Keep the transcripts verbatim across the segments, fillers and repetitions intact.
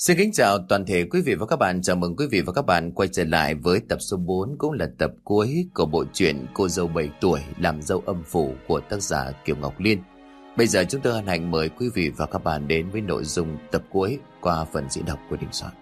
Xin kính chào toàn thể quý vị và các bạn. Chào mừng quý vị và các bạn quay trở lại với tập số bốn, cũng là tập cuối của bộ truyện Cô dâu bảy tuổi làm dâu âm phủ của tác giả Kiều Ngọc Liên. Bây giờ chúng tôi hân hạnh mời quý vị và các bạn đến với nội dung tập cuối qua phần diễn đọc của Đình Soạn.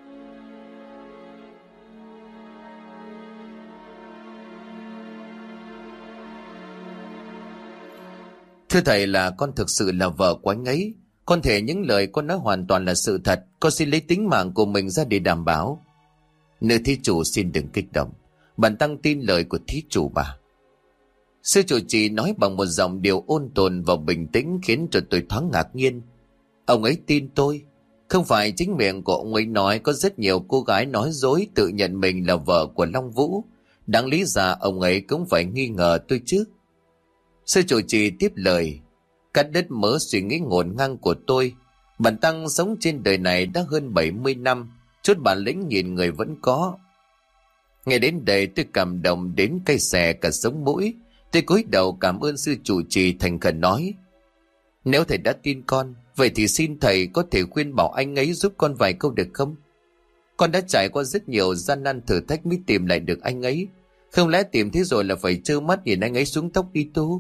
Thưa thầy, là con thực sự là vợ của anh ấy. Con thể những lời con nói hoàn toàn là sự thật. Con xin lấy tính mạng của mình ra để đảm bảo. Nữ thí chủ xin đừng kích động. Bản tăng tin lời của thí chủ bà. Sư chủ trì nói bằng một giọng điệu ôn tồn và bình tĩnh khiến cho tôi thoáng ngạc nhiên. Ông ấy tin tôi. Không phải chính miệng của ông ấy nói có rất nhiều cô gái nói dối tự nhận mình là vợ của Long Vũ. Đáng lý ra ông ấy cũng phải nghi ngờ tôi chứ. Sư chủ trì tiếp lời. Cắt đứt mớ suy nghĩ ngổn ngang của tôi. Bản tăng sống trên đời này đã hơn bảy mươi năm. Chút bản lĩnh nhìn người vẫn có. Nghe đến đây tôi cảm động đến cay xè cả sống mũi. Tôi cúi đầu cảm ơn sư chủ trì thành khẩn nói. Nếu thầy đã tin con, vậy thì xin thầy có thể khuyên bảo anh ấy giúp con vài câu được không? Con đã trải qua rất nhiều gian nan thử thách mới tìm lại được anh ấy. Không lẽ tìm thế rồi là phải trơ mắt nhìn anh ấy xuống tóc đi tu?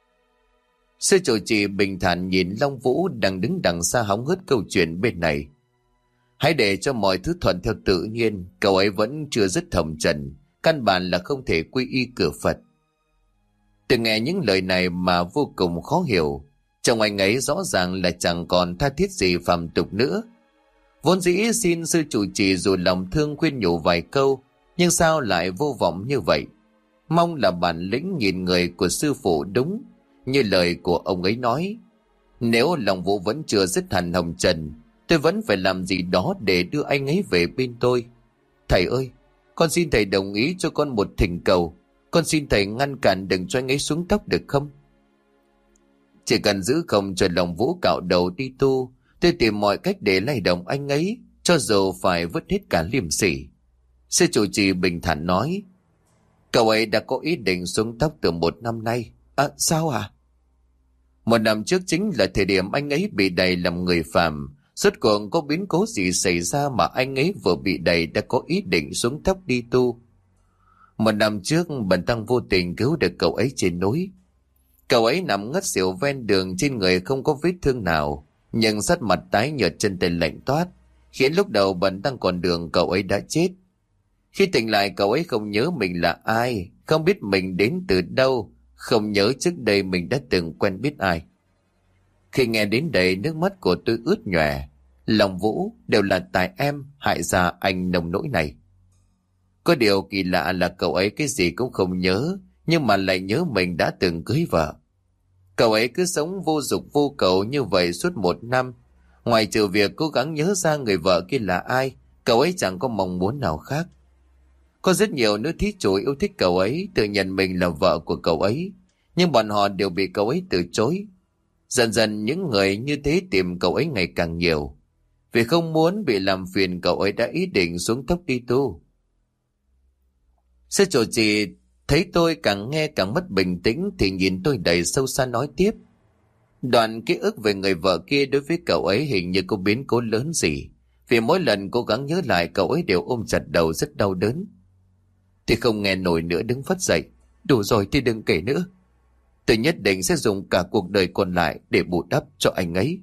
Sư chủ trì bình thản nhìn Long Vũ đang đứng đằng xa hóng hớt câu chuyện bên này. Hãy để cho mọi thứ thuận theo tự nhiên. Cậu ấy vẫn chưa dứt hồng trần, căn bản là không thể quy y cửa Phật. Từ nghe những lời này mà vô cùng khó hiểu. Trong anh ấy rõ ràng là chẳng còn tha thiết gì phàm tục nữa. Vốn dĩ xin sư chủ trì dù lòng thương khuyên nhủ vài câu, nhưng sao lại vô vọng như vậy? Mong là bản lĩnh nhìn người của sư phụ đúng như lời của ông ấy nói. Nếu Long Vũ vẫn chưa dứt hẳn hồng trần, tôi vẫn phải làm gì đó để đưa anh ấy về bên tôi. Thầy ơi, con xin thầy đồng ý cho con một thỉnh cầu. Con xin thầy ngăn cản đừng cho anh ấy xuống tóc được không? Chỉ cần giữ không cho Long Vũ cạo đầu đi tu, tôi tìm mọi cách để lay động anh ấy, cho dù phải vứt hết cả liêm sỉ. Sư chủ trì bình thản nói. Cậu ấy đã có ý định xuống tóc từ một năm nay. À, sao à? Một năm trước chính là thời điểm anh ấy bị đày làm người phàm. Rốt cuộc có biến cố gì xảy ra mà anh ấy vừa bị đày đã có ý định xuống tóc đi tu. Một năm trước bản tăng vô tình cứu được cậu ấy trên núi. Cậu ấy nằm ngất xỉu ven đường, trên người không có vết thương nào, nhưng sắc mặt tái nhợt, chân tay lạnh toát, khiến lúc đầu bản tăng còn đường cậu ấy đã chết. Khi tỉnh lại cậu ấy không nhớ mình là ai, không biết mình đến từ đâu, không nhớ trước đây mình đã từng quen biết ai. Khi nghe đến đây nước mắt của tôi ướt nhòe. Long Vũ, đều là tại em hại ra anh nông nỗi này. Có điều kỳ lạ là cậu ấy cái gì cũng không nhớ, nhưng mà lại nhớ mình đã từng cưới vợ. Cậu ấy cứ sống vô dục vô cầu như vậy suốt một năm. Ngoài trừ việc cố gắng nhớ ra người vợ kia là ai, cậu ấy chẳng có mong muốn nào khác. Có rất nhiều nữ thí chủ yêu thích cậu ấy, tự nhận mình là vợ của cậu ấy, nhưng bọn họ đều bị cậu ấy từ chối. Dần dần những người như thế tìm cậu ấy ngày càng nhiều. Vì không muốn bị làm phiền, cậu ấy đã ý định xuống tóc đi tu. Sư chủ trì thấy tôi càng nghe càng mất bình tĩnh thì nhìn tôi đầy sâu xa nói tiếp. Đoạn ký ức về người vợ kia đối với cậu ấy hình như có biến cố lớn gì. Vì mỗi lần cố gắng nhớ lại cậu ấy đều ôm chặt đầu rất đau đớn. Thì không nghe nổi nữa đứng phất dậy. Đủ rồi thì đừng kể nữa. Tôi nhất định sẽ dùng cả cuộc đời còn lại để bù đắp cho anh ấy.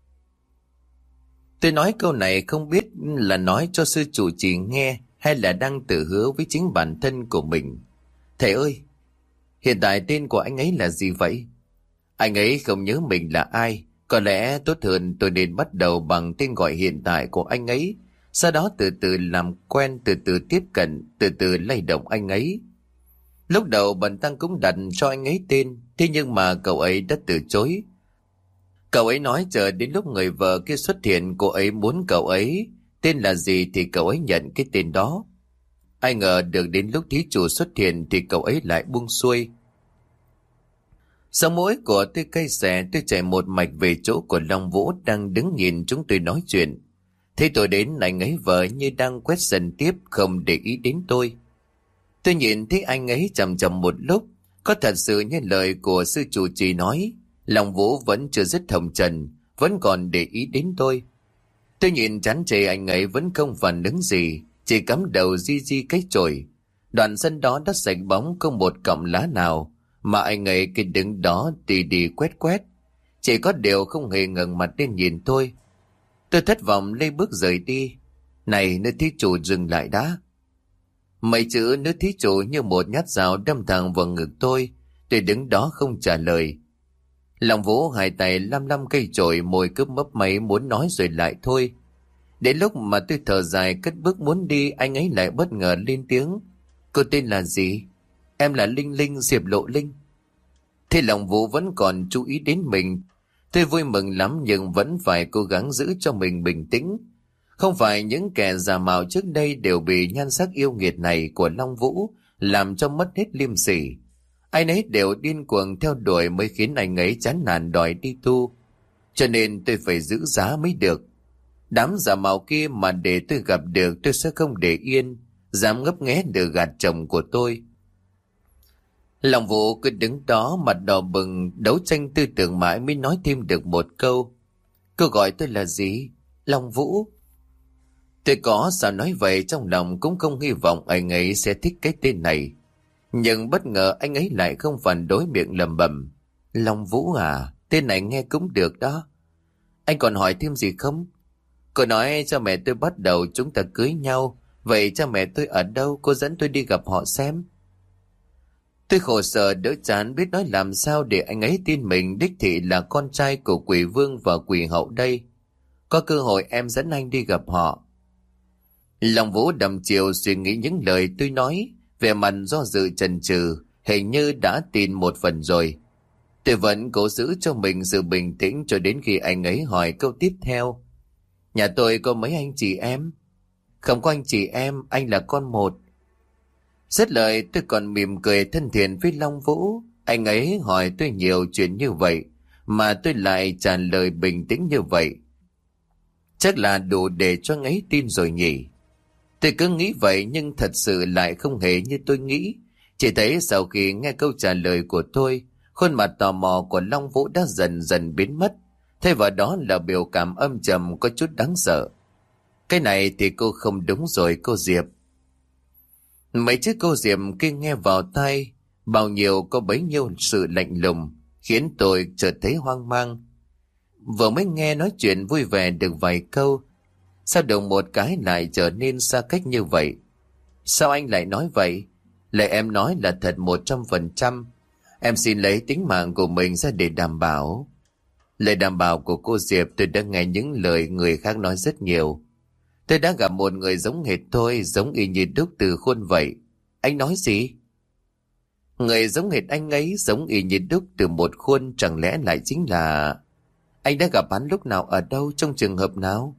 Tôi nói câu này không biết là nói cho sư chủ trì nghe hay là đang tự hứa với chính bản thân của mình. Thầy ơi, hiện tại tên của anh ấy là gì vậy? Anh ấy không nhớ mình là ai. Có lẽ tốt hơn tôi nên bắt đầu bằng tên gọi hiện tại của anh ấy, sau đó từ từ làm quen, từ từ tiếp cận, từ từ lay động anh ấy. Lúc đầu bần tăng cũng đặt cho anh ấy tên, thế nhưng mà cậu ấy đã từ chối. Cậu ấy nói chờ đến lúc người vợ kia xuất hiện, cô ấy muốn cậu ấy tên là gì thì cậu ấy nhận cái tên đó. Ai ngờ được đến lúc thí chủ xuất hiện thì cậu ấy lại buông xuôi. Sau mũi của tôi cay xè, tôi chạy một mạch về chỗ của Long Vũ đang đứng nhìn chúng tôi nói chuyện. Thế tôi đến, anh ấy vợ như đang quét sân tiếp, không để ý đến tôi. Tôi nhìn thấy anh ấy chầm chầm một lúc. Có thật sự như lời của sư chủ trì nói, Long Vũ vẫn chưa dứt hồng trần, vẫn còn để ý đến tôi. Tôi nhìn chán chê anh ấy vẫn không phản ứng gì, chỉ cắm đầu di di cái chổi. Đoạn sân đó đã sạch bóng, không một cọng lá nào, mà anh ấy cứ đứng đó tì đi quét quét. Chỉ có điều không hề ngẩng mặt lên nhìn tôi. Tôi thất vọng lấy bước rời đi. Này nữ thí chủ, dừng lại đã. Mấy chữ nữ thí chủ như một nhát dao đâm thẳng vào ngực tôi. Tôi đứng đó không trả lời. Lòng Vũ hai tay lăm lăm cây chổi, môi cứ mấp máy muốn nói rồi lại thôi. Đến lúc mà tôi thở dài cất bước muốn đi, anh ấy lại bất ngờ lên tiếng. Cô tên là gì? Em là Linh Linh, Diệp Lộ Linh. Thế lòng Vũ vẫn còn chú ý đến mình. Tôi vui mừng lắm, nhưng vẫn phải cố gắng giữ cho mình bình tĩnh. Không phải những kẻ giả mạo trước đây đều bị nhan sắc yêu nghiệt này của Long Vũ làm cho mất hết liêm sỉ. Ai nấy đều điên cuồng theo đuổi mới khiến anh ấy chán nản đòi đi tu. Cho nên tôi phải giữ giá mới được. Đám giả mạo kia mà để tôi gặp được, tôi sẽ không để yên, dám ngấp nghé được gạt chồng của tôi. Lòng Vũ cứ đứng đó mặt đỏ bừng, đấu tranh tư tưởng mãi mới nói thêm được một câu. Cô gọi tôi là gì? Long Vũ. Tôi có sao nói vậy, trong lòng cũng không hy vọng anh ấy sẽ thích cái tên này. Nhưng bất ngờ anh ấy lại không phản đối, miệng lẩm bẩm. Long Vũ à, tên này nghe cũng được đó. Anh còn hỏi thêm gì không? Cô nói cha mẹ tôi bắt đầu chúng ta cưới nhau. Vậy cha mẹ tôi ở đâu? Cô dẫn tôi đi gặp họ xem. Tôi khổ sở đỡ chán, biết nói làm sao để anh ấy tin mình đích thị là con trai của Quỷ Vương và Quỷ Hậu đây. Có cơ hội em dẫn anh đi gặp họ. Lòng Vũ đầm chiều suy nghĩ những lời tôi nói, vẻ mặt do dự chần chừ, hình như đã tin một phần rồi. Tôi vẫn cố giữ cho mình sự bình tĩnh cho đến khi anh ấy hỏi câu tiếp theo. Nhà tôi có mấy anh chị em? Không có anh chị em, anh là con một. Dứt lời tôi còn mỉm cười thân thiện với Long Vũ. Anh ấy hỏi tôi nhiều chuyện như vậy mà tôi lại trả lời bình tĩnh như vậy. Chắc là đủ để cho anh ấy tin rồi nhỉ. Tôi cứ nghĩ vậy nhưng thật sự lại không hề như tôi nghĩ. Chỉ thấy sau khi nghe câu trả lời của tôi, khuôn mặt tò mò của Long Vũ đã dần dần biến mất. Thay vào đó là biểu cảm âm trầm có chút đáng sợ. Cái này thì cô không đúng rồi cô Diệp. Mấy chữ cô Diệp kia nghe vào tai, bao nhiêu có bấy nhiêu sự lạnh lùng, khiến tôi chợt thấy hoang mang. Vừa mới nghe nói chuyện vui vẻ được vài câu, sao đùng một cái lại trở nên xa cách như vậy? Sao anh lại nói vậy? Lời em nói là thật một trăm phần trăm. Em xin lấy tính mạng của mình ra để đảm bảo. Lời đảm bảo của cô Diệp, tôi đã nghe những lời người khác nói rất nhiều. Tôi đã gặp một người giống hệt tôi, giống y như đúc từ khuôn vậy. Anh nói gì? Người giống hệt anh ấy, giống y như đúc từ một khuôn, chẳng lẽ lại chính là... Anh đã gặp hắn lúc nào, ở đâu, trong trường hợp nào?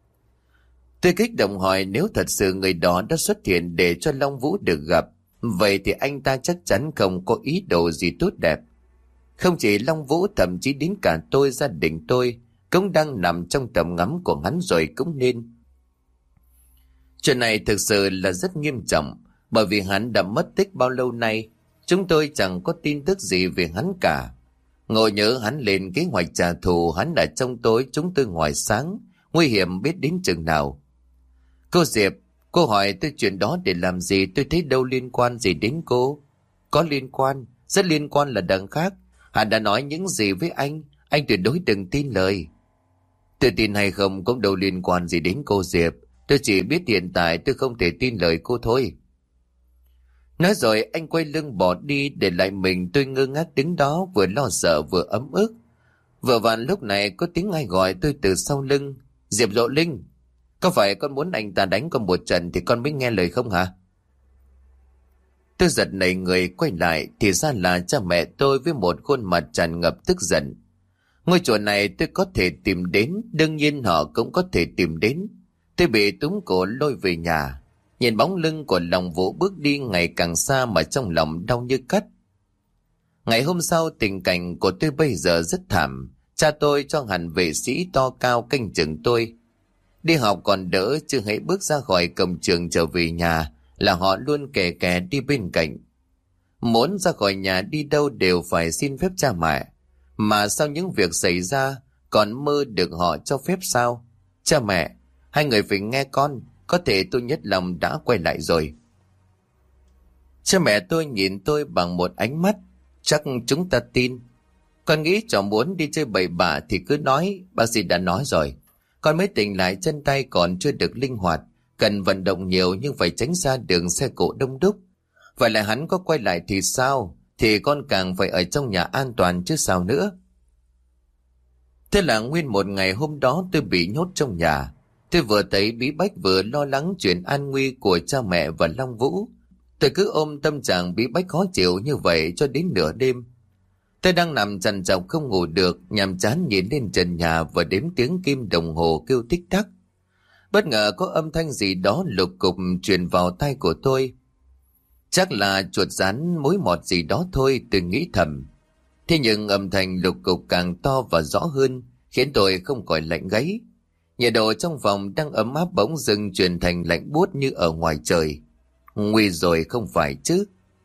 Tôi kích động hỏi, nếu thật sự người đó đã xuất hiện để cho Long Vũ được gặp, vậy thì anh ta chắc chắn không có ý đồ gì tốt đẹp. Không chỉ Long Vũ, thậm chí đến cả tôi, gia đình tôi cũng đang nằm trong tầm ngắm của hắn rồi cũng nên. Chuyện này thực sự là rất nghiêm trọng, bởi vì hắn đã mất tích bao lâu nay, chúng tôi chẳng có tin tức gì về hắn cả. Ngồi nhớ hắn lên kế hoạch trả thù, hắn ở trong tối, chúng tôi ngoài sáng, nguy hiểm biết đến chừng nào. Cô Diệp, cô hỏi tôi chuyện đó để làm gì? Tôi thấy đâu liên quan gì đến cô. Có liên quan, rất liên quan là đằng khác. Hắn đã nói những gì với anh, anh tuyệt đối đừng tin lời. Tôi tin hay không cũng đâu liên quan gì đến cô Diệp. Tôi chỉ biết hiện tại tôi không thể tin lời cô thôi. Nói rồi anh quay lưng bỏ đi, để lại mình tôi ngơ ngác đứng đó, vừa lo sợ vừa ấm ức. Vừa vặn lúc này có tiếng ai gọi tôi từ sau lưng. Diệp Lộ Linh, có phải con muốn anh ta đánh con một trận thì con mới nghe lời không hả? Tôi giật nảy người quay lại, thì ra là cha mẹ tôi với một khuôn mặt tràn ngập tức giận. Ngôi chùa này tôi có thể tìm đến, đương nhiên họ cũng có thể tìm đến. Tôi bị túm cổ lôi về nhà, nhìn bóng lưng của Long Vũ bước đi ngày càng xa mà trong lòng đau như cắt. Ngày hôm sau tình cảnh của tôi bây giờ rất thảm. Cha tôi cho hẳn vệ sĩ to cao canh chừng tôi. Đi học còn đỡ, chứ hãy bước ra khỏi cổng trường trở về nhà là họ luôn kè kè đi bên cạnh. Muốn ra khỏi nhà đi đâu đều phải xin phép cha mẹ. Mà sau những việc xảy ra còn mơ được họ cho phép sao? Cha mẹ, hai người phải nghe con, có thể tôi Nhất Long đã quay lại rồi. Cha mẹ tôi nhìn tôi bằng một ánh mắt, chắc chúng ta tin. Con nghĩ cháu muốn đi chơi bậy bạ thì cứ nói, bác sĩ đã nói rồi. Con mới tỉnh lại, chân tay còn chưa được linh hoạt, cần vận động nhiều nhưng phải tránh xa đường xe cộ đông đúc. Vậy là hắn có quay lại thì sao? Thì con càng phải ở trong nhà an toàn chứ sao nữa. Thế là nguyên một ngày hôm đó tôi bị nhốt trong nhà. Tôi vừa thấy bí bách vừa lo lắng chuyện an nguy của cha mẹ và Long Vũ. Tôi cứ ôm tâm trạng bí bách khó chịu như vậy cho đến nửa đêm. Tôi đang nằm trằn trọc không ngủ được, nhàm chán nhìn lên trần nhà và đếm tiếng kim đồng hồ kêu tích tắc. Bất ngờ có âm thanh gì đó lục cục truyền vào tai của tôi. Chắc là chuột rắn mối mọt gì đó thôi, tôi nghĩ thầm. Thế nhưng âm thanh lục cục càng to và rõ hơn, khiến tôi không khỏi lạnh gáy. Nhiệt độ trong phòng đang ấm áp bỗng dưng chuyển thành lạnh buốt như ở ngoài trời. Nguy rồi không phải chứ.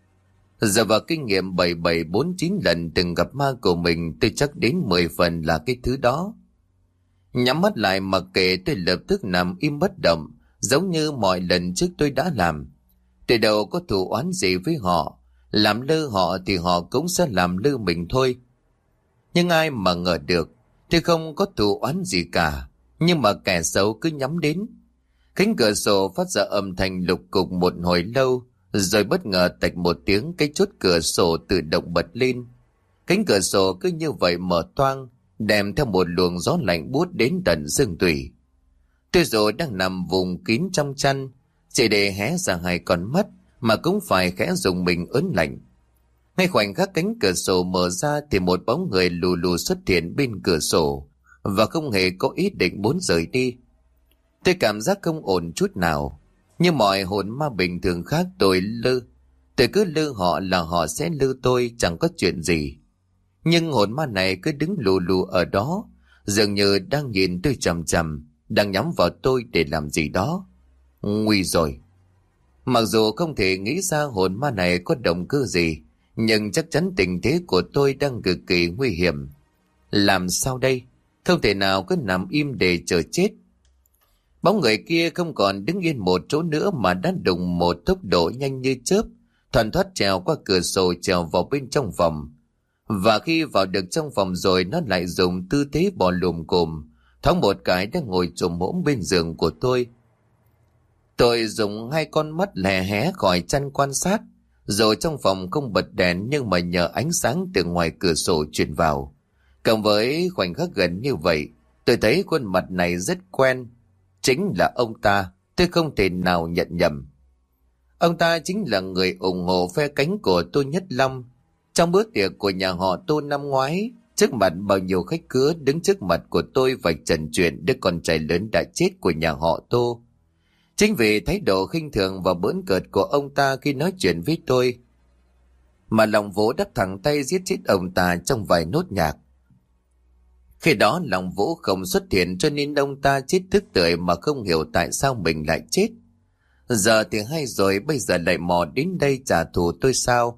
Giờ vào kinh nghiệm bảy bảy bốn chín lần từng gặp ma của mình, tôi chắc đến mười phần là cái thứ đó. Nhắm mắt lại mặc kệ, tôi lập tức nằm im bất động, giống như mọi lần trước tôi đã làm. Tôi đâu có thù oán gì với họ, làm lơ họ thì họ cũng sẽ làm lơ mình thôi. Nhưng ai mà ngờ được, tôi không có thù oán gì cả, nhưng mà kẻ xấu cứ nhắm đến. Cánh cửa sổ phát ra âm thanh lục cục một hồi lâu, rồi bất ngờ tạch một tiếng, cái chốt cửa sổ tự động bật lên. Cánh cửa sổ cứ như vậy mở toang, đem theo một luồng gió lạnh buốt đến tận xương tủy. Tôi rồi đang nằm vùng kín trong chăn, chỉ để hé ra hai con mắt mà cũng phải khẽ dùng mình ớn lạnh. Ngay khoảnh khắc cánh cửa sổ mở ra thì một bóng người lù lù xuất hiện bên cửa sổ và không hề có ý định muốn rời đi. Tôi cảm giác không ổn chút nào. Như mọi hồn ma bình thường khác, tôi lơ. Tôi cứ lơ họ là họ sẽ lơ tôi, chẳng có chuyện gì. Nhưng hồn ma này cứ đứng lù lù ở đó, dường như đang nhìn tôi chằm chằm, đang nhắm vào tôi để làm gì đó. Nguy rồi. Mặc dù không thể nghĩ ra hồn ma này có động cơ gì, nhưng chắc chắn tình thế của tôi đang cực kỳ nguy hiểm. Làm sao đây? Không thể nào cứ nằm im để chờ chết. Bóng người kia không còn đứng yên một chỗ nữa mà đã đùng một tốc độ nhanh như chớp, thoăn thoắt trèo qua cửa sổ trèo vào bên trong phòng. Và khi vào được trong phòng rồi, nó lại dùng tư thế bò lùm cồm, thoáng một cái đã ngồi chồm hổm bên giường của tôi. Tôi dùng hai con mắt lè hé khỏi chăn quan sát, rồi trong phòng không bật đèn nhưng mà nhờ ánh sáng từ ngoài cửa sổ truyền vào. Cộng với khoảnh khắc gần như vậy, tôi thấy khuôn mặt này rất quen. Chính là ông ta, tôi không thể nào nhận nhầm. Ông ta chính là người ủng hộ phe cánh của Tô Nhất Long. Trong bữa tiệc của nhà họ Tô năm ngoái, trước mặt bao nhiêu khách khứa, đứng trước mặt của tôi vạch trần chuyện đứa con trai lớn đã chết của nhà họ Tô. Chính vì thái độ khinh thường và bỡn cợt của ông ta khi nói chuyện với tôi, mà Long Vũ đắp thẳng tay giết chết ông ta trong vài nốt nhạc. Khi đó Long Vũ không xuất hiện cho nên ông ta chết tức tưởi mà không hiểu tại sao mình lại chết. Giờ thì hay rồi, bây giờ lại mò đến đây trả thù tôi sao?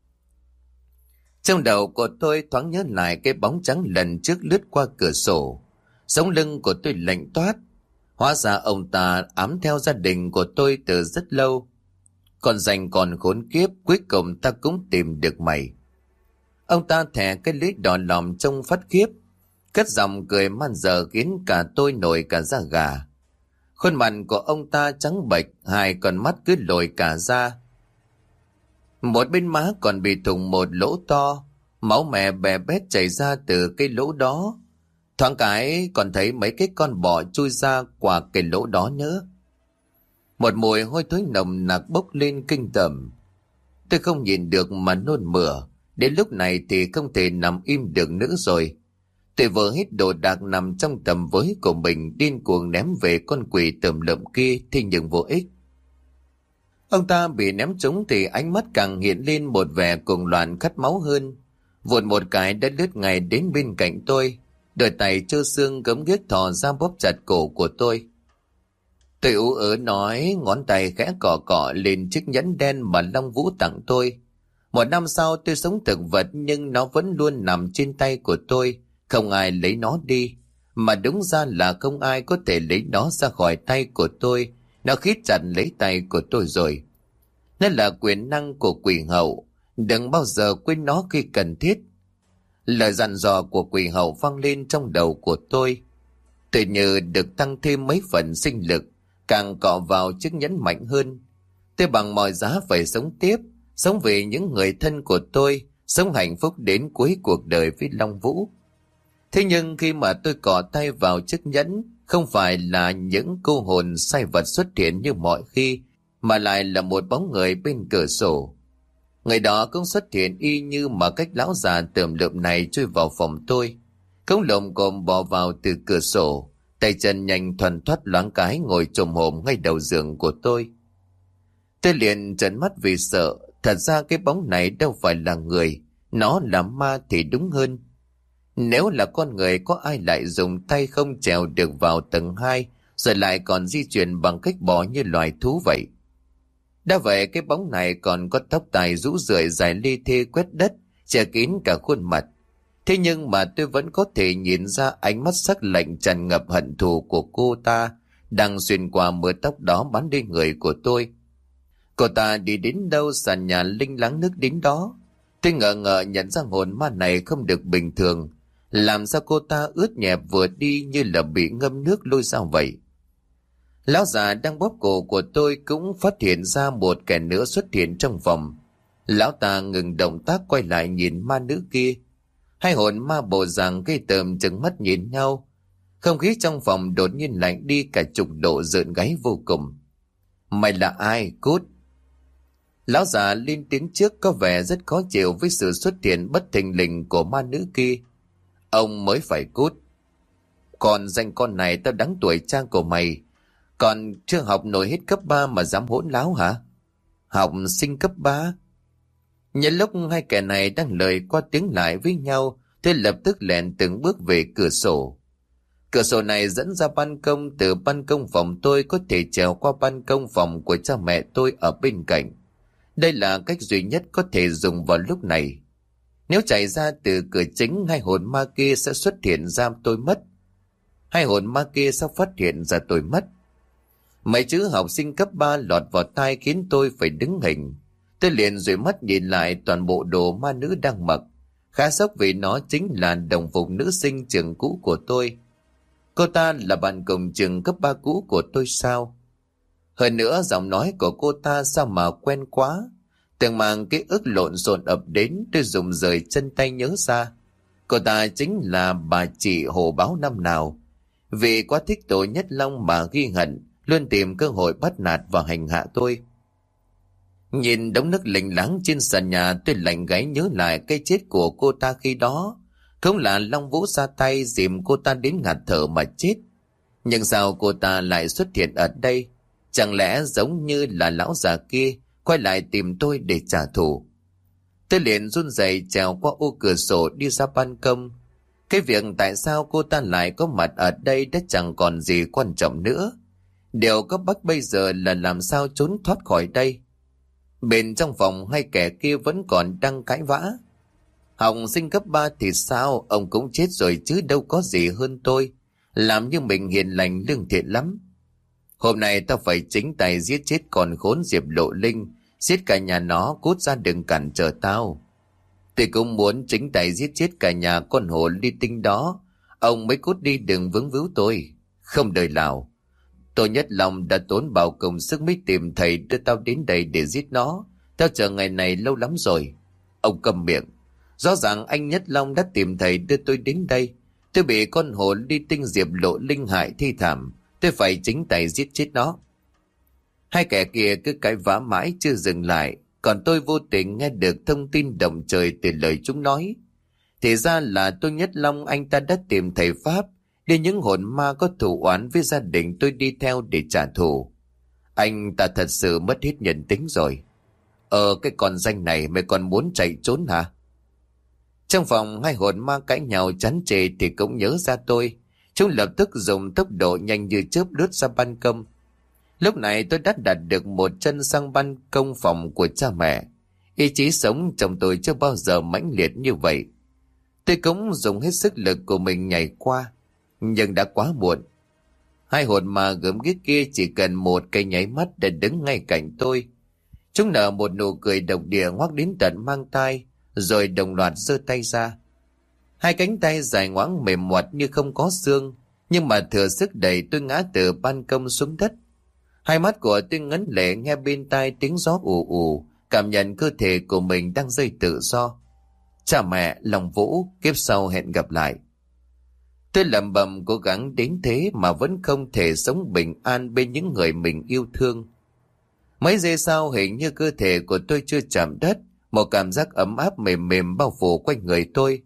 Trong đầu của tôi thoáng nhớ lại cái bóng trắng lần trước lướt qua cửa sổ. Sống lưng của tôi lạnh toát. Hóa ra ông ta ám theo gia đình của tôi từ rất lâu. Còn dành còn khốn kiếp, cuối cùng ta cũng tìm được mày. Ông ta thè cái lưỡi đỏ lòm trông phát khiếp, cất giọng cười man dợ khiến cả tôi nổi cả da gà. Khuôn mặt của ông ta trắng bệch, hai con mắt cứ lồi cả ra. Một bên má còn bị thủng một lỗ to, máu mè bè bét chảy ra từ cái lỗ đó. Thoáng cái còn thấy mấy cái con bọ chui ra qua cái lỗ đó nữa. Một mùi hôi thối nồng nặc bốc lên kinh tởm. Tôi không nhìn được mà nôn mửa. Đến lúc này thì không thể nằm im được nữa rồi. Tôi vừa hết đồ đạc nằm trong tầm với của mình, điên cuồng ném về con quỷ tởm lợm kia, thì nhưng vô ích. Ông ta bị ném trúng thì ánh mắt càng hiện lên một vẻ cuồng loạn khát máu hơn. Vụt một cái đã lướt ngay đến bên cạnh tôi, đôi tay trơ xương gấm ghiếc thò ra bóp chặt cổ của tôi. Tôi ú ớ nói, ngón tay khẽ cọ cọ lên chiếc nhẫn đen mà Long Vũ tặng tôi. Một năm sau tôi sống thực vật nhưng nó vẫn luôn nằm trên tay của tôi, không ai lấy nó đi. mà đúng ra là không ai có thể lấy nó ra khỏi tay của tôi. Nó khít chặt lấy tay của tôi rồi. Nó là quyền năng của quỷ hậu, đừng bao giờ quên nó khi cần thiết. Lời dặn dò của quỷ hậu vang lên trong đầu của tôi. Tôi như được tăng thêm mấy phần sinh lực, càng cọ vào chiếc nhẫn mạnh hơn. Tôi bằng mọi giá phải sống tiếp, sống vì những người thân của tôi, sống hạnh phúc đến cuối cuộc đời với Long Vũ. Thế nhưng khi mà tôi cọ tay vào chiếc nhẫn, không phải là những cô hồn sai vật xuất hiện như mọi khi, mà lại là một bóng người bên cửa sổ. Người đó cũng xuất hiện y như mà cách lão già tởm lượm này chui vào phòng tôi. Không lồm cồm bò vào từ cửa sổ, tay chân nhanh thuần thoắt loáng cái ngồi chồm hổm ngay đầu giường của tôi. Tôi liền trợn mắt vì sợ. Thật ra cái bóng này đâu phải là người, nó là ma thì đúng hơn. Nếu là con người, có ai lại dùng tay không trèo được vào tầng hai, rồi lại còn di chuyển bằng cách bò như loài thú vậy. Đã vậy cái bóng này còn có tóc tai rũ rượi dài lê thê quét đất, che kín cả khuôn mặt. Thế nhưng mà tôi vẫn có thể nhìn ra ánh mắt sắc lạnh tràn ngập hận thù của cô ta đang xuyên qua mớ tóc đó bắn lên người của tôi. Cô ta đi đến đâu sàn nhà linh láng nước đến đó. Tôi ngờ ngợ nhận ra hồn ma này không được bình thường. Làm sao cô ta ướt nhẹp vừa đi như là bị ngâm nước lôi ra vậy. Lão già đang bóp cổ của tôi cũng phát hiện ra một kẻ nữa xuất hiện trong phòng. Lão ta ngừng động tác quay lại nhìn ma nữ kia. Hai hồn ma bộ dạng gây tởm trừng mắt nhìn nhau. Không khí trong phòng đột nhiên lạnh đi cả chục độ, rợn gáy vô cùng. Mày là ai, cút? Lão già lên tiếng trước, có vẻ rất khó chịu với sự xuất hiện bất thình lình của ma nữ kia. Ông mới phải cút. Còn danh con này tao đáng tuổi trang của mày. Còn chưa học nổi hết cấp ba mà dám hỗn láo hả? Học sinh cấp ba? Nhân lúc hai kẻ này đang lời qua tiếng lại với nhau, tôi lập tức lẹn từng bước về cửa sổ. Cửa sổ này dẫn ra ban công. Từ ban công phòng tôi có thể trèo qua ban công phòng của cha mẹ tôi ở bên cạnh. Đây là cách duy nhất có thể dùng vào lúc này. Nếu chạy ra từ cửa chính, hai hồn ma kia sẽ xuất hiện ra tôi mất. Hai hồn ma kia sẽ phát hiện ra tôi mất. Mấy chữ học sinh cấp ba lọt vào tai khiến tôi phải đứng hình. Tôi liền dụi mắt nhìn lại toàn bộ đồ ma nữ đang mặc. Khá sốc vì nó chính là đồng phục nữ sinh trường cũ của tôi. Cô ta là bạn cùng trường cấp ba cũ của tôi sao? Hơn nữa giọng nói của cô ta sao mà quen quá. Từng màng ký ức lộn xộn ập đến, tôi dùng rời chân tay nhớ ra. Cô ta chính là bà chị Hồ Báo năm nào. Vì quá thích Tổ Nhất Long mà ghi hận, luôn tìm cơ hội bắt nạt và hành hạ tôi. Nhìn đống nước lênh láng trên sàn nhà, tôi lạnh gáy nhớ lại cái chết của cô ta khi đó. Không là Long Vũ ra tay dìm cô ta đến ngạt thở mà chết. Nhưng sao cô ta lại xuất hiện ở đây? Chẳng lẽ giống như là lão già kia quay lại tìm tôi để trả thù? Tôi liền run rẩy trèo qua ô cửa sổ đi ra ban công. Cái việc tại sao cô ta lại có mặt ở đây đã chẳng còn gì quan trọng nữa. Điều cấp bách bây giờ là làm sao trốn thoát khỏi đây. Bên trong phòng hai kẻ kia vẫn còn đang cãi vã. Học sinh cấp ba thì sao, ông cũng chết rồi chứ đâu có gì hơn tôi. Làm như mình hiền lành lương thiện lắm. Hôm nay tao phải chính tay giết chết con khốn Diệp Lộ Linh, giết cả nhà nó, cút ra đừng cản trở tao. Tôi cũng muốn chính tay giết chết cả nhà con hồ ly tinh đó, ông mới cút đi đừng vướng víu tôi. Không đời nào. Tôi Nhất Long đã tốn bao công sức mới tìm thầy đưa tao đến đây để giết nó. Tao chờ ngày này lâu lắm rồi. Ông cầm miệng. Rõ ràng anh Nhất Long đã tìm thầy đưa tôi đến đây. Tôi bị con hồ ly tinh Diệp Lộ Linh hại thi thảm. Tôi phải chính tay giết chết nó. Hai kẻ kia cứ cãi vã mãi chưa dừng lại. Còn tôi vô tình nghe được thông tin động trời từ lời chúng nói. Thì ra là tôi Nhất Long anh ta đã tìm thầy Pháp, để những hồn ma có thù oán với gia đình tôi đi theo để trả thù. Anh ta thật sự mất hết nhân tính rồi. Ờ cái con danh này mày còn muốn chạy trốn hả? Trong phòng hai hồn ma cãi nhau chán chê thì cũng nhớ ra tôi. Chúng lập tức dùng tốc độ nhanh như chớp lướt ra ban công. Lúc này tôi đã đặt được một chân sang ban công phòng của cha mẹ. Ý chí sống trong tôi chưa bao giờ mãnh liệt như vậy. Tôi cũng dùng hết sức lực của mình nhảy qua. nhưng đã quá muộn. Hai hồn ma gớm ghiếc kia chỉ cần một cái nháy mắt để đứng ngay cạnh tôi. Chúng nở một nụ cười độc địa ngoắc đến tận mang tai, rồi đồng loạt giơ tay ra. Hai cánh tay dài ngoãng mềm moặt như không có xương, nhưng mà thừa sức đẩy tôi ngã từ ban công xuống đất. Hai mắt của tôi ngấn lệ nghe bên tai tiếng gió ù ù, cảm nhận cơ thể của mình đang rơi tự do. Cha mẹ, Long Vũ, kiếp sau hẹn gặp lại. Tôi lẩm bẩm cố gắng đến thế mà vẫn không thể sống bình an bên những người mình yêu thương. Mấy giây sau hình như cơ thể của tôi chưa chạm đất, một cảm giác ấm áp mềm mềm bao phủ quanh người tôi.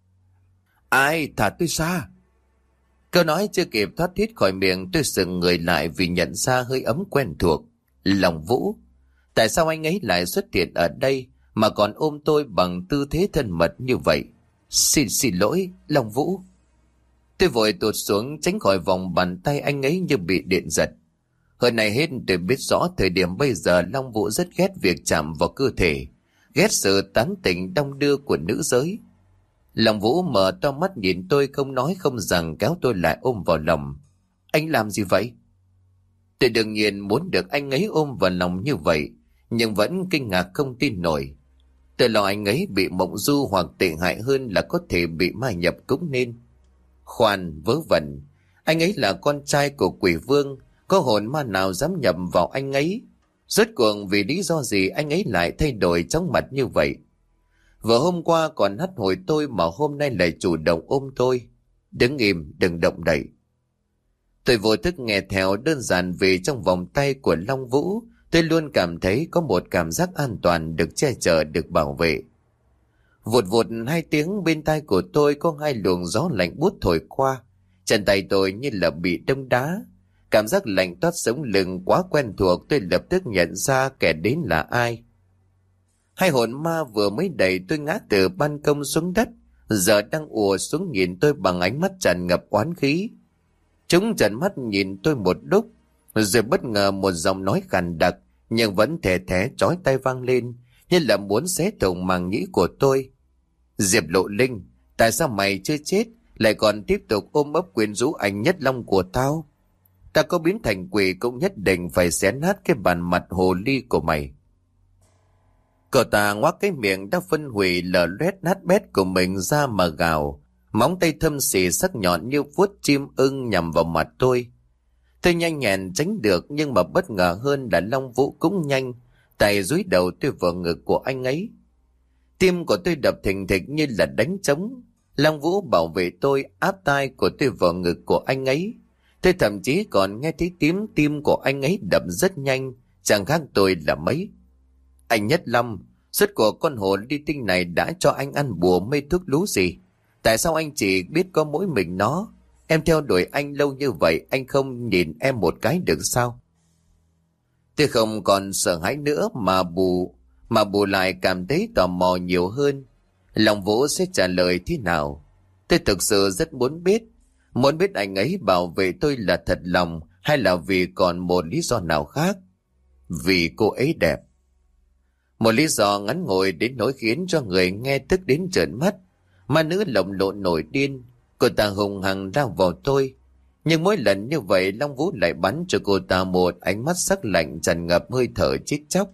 Ai thả tôi ra? Câu nói chưa kịp thoát thít khỏi miệng, tôi sững người lại vì nhận ra hơi ấm quen thuộc. Long Vũ. Tại sao anh ấy lại xuất hiện ở đây mà còn ôm tôi bằng tư thế thân mật như vậy? Xin xin lỗi, Long Vũ. Tôi vội tụt xuống tránh khỏi vòng bàn tay anh ấy như bị điện giật. Hơn này hết tôi biết rõ thời điểm bây giờ Long Vũ rất ghét việc chạm vào cơ thể, ghét sự tán tỉnh đong đưa của nữ giới. Long Vũ mở to mắt nhìn tôi không nói không rằng, kéo tôi lại ôm vào lòng. Anh làm gì vậy? Tôi đương nhiên muốn được anh ấy ôm vào lòng như vậy, nhưng vẫn kinh ngạc không tin nổi. Tôi lo anh ấy bị mộng du hoặc tệ hại hơn là có thể bị ma nhập cũng nên. Khoan, vớ vẩn. Anh ấy là con trai của quỷ vương, có hồn ma nào dám nhập vào anh ấy? Rốt cuộc vì lý do gì anh ấy lại thay đổi chóng mặt như vậy? Vừa hôm qua còn hắt hồi tôi mà hôm nay lại chủ động ôm tôi. Đứng im, đừng động đậy. Tôi vô thức nghe theo, đơn giản vì trong vòng tay của Long Vũ, tôi luôn cảm thấy có một cảm giác an toàn, được che chở, được bảo vệ. Vụt vụt hai tiếng bên tai của tôi có hai luồng gió lạnh buốt thổi qua. Chân tay tôi như là bị đâm đá. Cảm giác lạnh toát sống lưng quá quen thuộc, tôi lập tức nhận ra kẻ đến là ai. Hai hồn ma vừa mới đẩy tôi ngã từ ban công xuống đất, giờ đang ùa xuống nhìn tôi bằng ánh mắt tràn ngập oán khí. Chúng trợn mắt nhìn tôi một lúc, rồi bất ngờ một giọng nói khàn đặc nhưng vẫn thè thé chói tai vang lên, như là muốn xé thủng màng nhĩ của tôi. Diệp Lộ Linh, tại sao mày chưa chết lại còn tiếp tục ôm ấp quyến rũ anh Nhất Long của tao? Ta có biến thành quỷ cũng nhất định phải xé nát cái bàn mặt hồ ly của mày. Cậu ta ngoác cái miệng đã phân hủy lở loét nát bét của mình ra mà gào, móng tay thâm xì sắc nhọn như vuốt chim ưng nhằm vào mặt tôi. Tôi nhanh nhẹn tránh được, nhưng mà bất ngờ hơn là Long Vũ cũng nhanh, tay dúi đầu tôi vào ngực của anh ấy. Tim của tôi đập thình thịch như là đánh trống. Long Vũ bảo vệ tôi, áp tai của tôi vào ngực của anh ấy. Tôi thậm chí còn nghe thấy tiếng tim của anh ấy đập rất nhanh, chẳng khác tôi là mấy. Anh Nhất Long, suốt của con hồn đi tinh này đã cho anh ăn bùa mê thuốc lú gì? Tại sao anh chỉ biết có mỗi mình nó? Em theo đuổi anh lâu như vậy, anh không nhìn em một cái được sao? Tôi không còn sợ hãi nữa mà bù, mà bù lại cảm thấy tò mò nhiều hơn. Long Vũ sẽ trả lời thế nào? Tôi thực sự rất muốn biết. Muốn biết anh ấy bảo vệ tôi là thật lòng hay là vì còn một lý do nào khác? Vì cô ấy đẹp. Một lý do ngắn ngủi đến nỗi khiến cho người nghe tức đến trợn mắt. Ma nữ lồng lộn nổi điên, cô ta hùng hăng lao vào tôi. Nhưng mỗi lần như vậy Long Vũ lại bắn cho cô ta một ánh mắt sắc lạnh tràn ngập hơi thở chết chóc.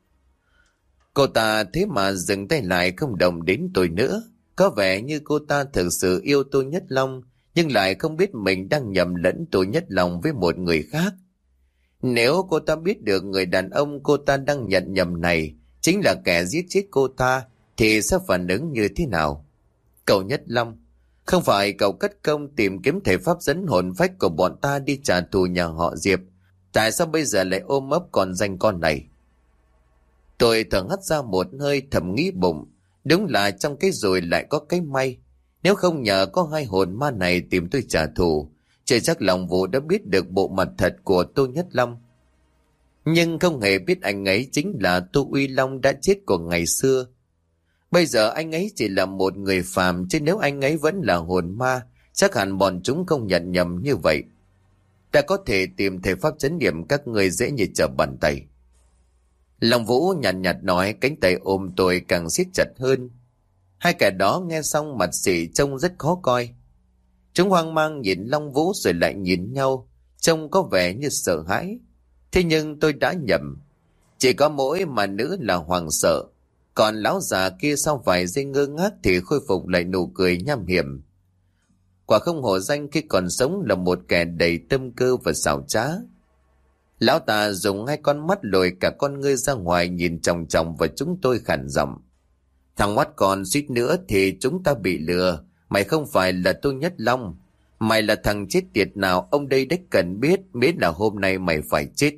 Cô ta thế mà dừng tay lại không động đến tôi nữa. Có vẻ như cô ta thực sự yêu tôi Nhất Long, nhưng lại không biết mình đang nhầm lẫn tôi Nhất Long với một người khác. Nếu cô ta biết được người đàn ông cô ta đang nhận nhầm này chính là kẻ giết chết cô ta, thì sẽ phản ứng như thế nào? Cậu Nhất Long, không phải cậu cất công tìm kiếm thể pháp dẫn hồn phách của bọn ta đi trả thù nhà họ Diệp, tại sao bây giờ lại ôm ấp còn danh con này? Tôi thở hắt ra một hơi, thầm nghĩ bụng, đúng là trong cái rồi lại có cái may. Nếu không nhờ có hai hồn ma này tìm tôi trả thù, chưa chắc Long Vũ đã biết được bộ mặt thật của Tô Nhất Long. Nhưng không hề biết anh ấy chính là Tô Uy Long đã chết của ngày xưa. Bây giờ anh ấy chỉ là một người phàm, chứ nếu anh ấy vẫn là hồn ma, chắc hẳn bọn chúng không nhận nhầm như vậy. Ta có thể tìm thể pháp chấn điểm các người dễ như trở bàn tay. Long Vũ nhàn nhạt, nhạt nói, cánh tay ôm tôi càng siết chặt hơn. Hai kẻ đó nghe xong mặt xỉ trông rất khó coi. Chúng hoang mang nhìn Long Vũ rồi lại nhìn nhau, trông có vẻ như sợ hãi. Thế nhưng tôi đã nhầm. Chỉ có mỗi mà nữ là hoảng sợ, còn lão già kia sau vài giây ngơ ngác thì khôi phục lại nụ cười nham hiểm. Quả không hổ danh khi còn sống là một kẻ đầy tâm cơ và xảo trá. Lão ta dùng hai con mắt lồi cả con ngươi ra ngoài nhìn chòng chòng vào chúng tôi khản giọng. Thằng ngoắt con suýt nữa thì chúng ta bị lừa. Mày không phải là Tô Nhất Long. Mày là thằng chết tiệt nào ông đây đếch cần biết, miễn là hôm nay mày phải chết.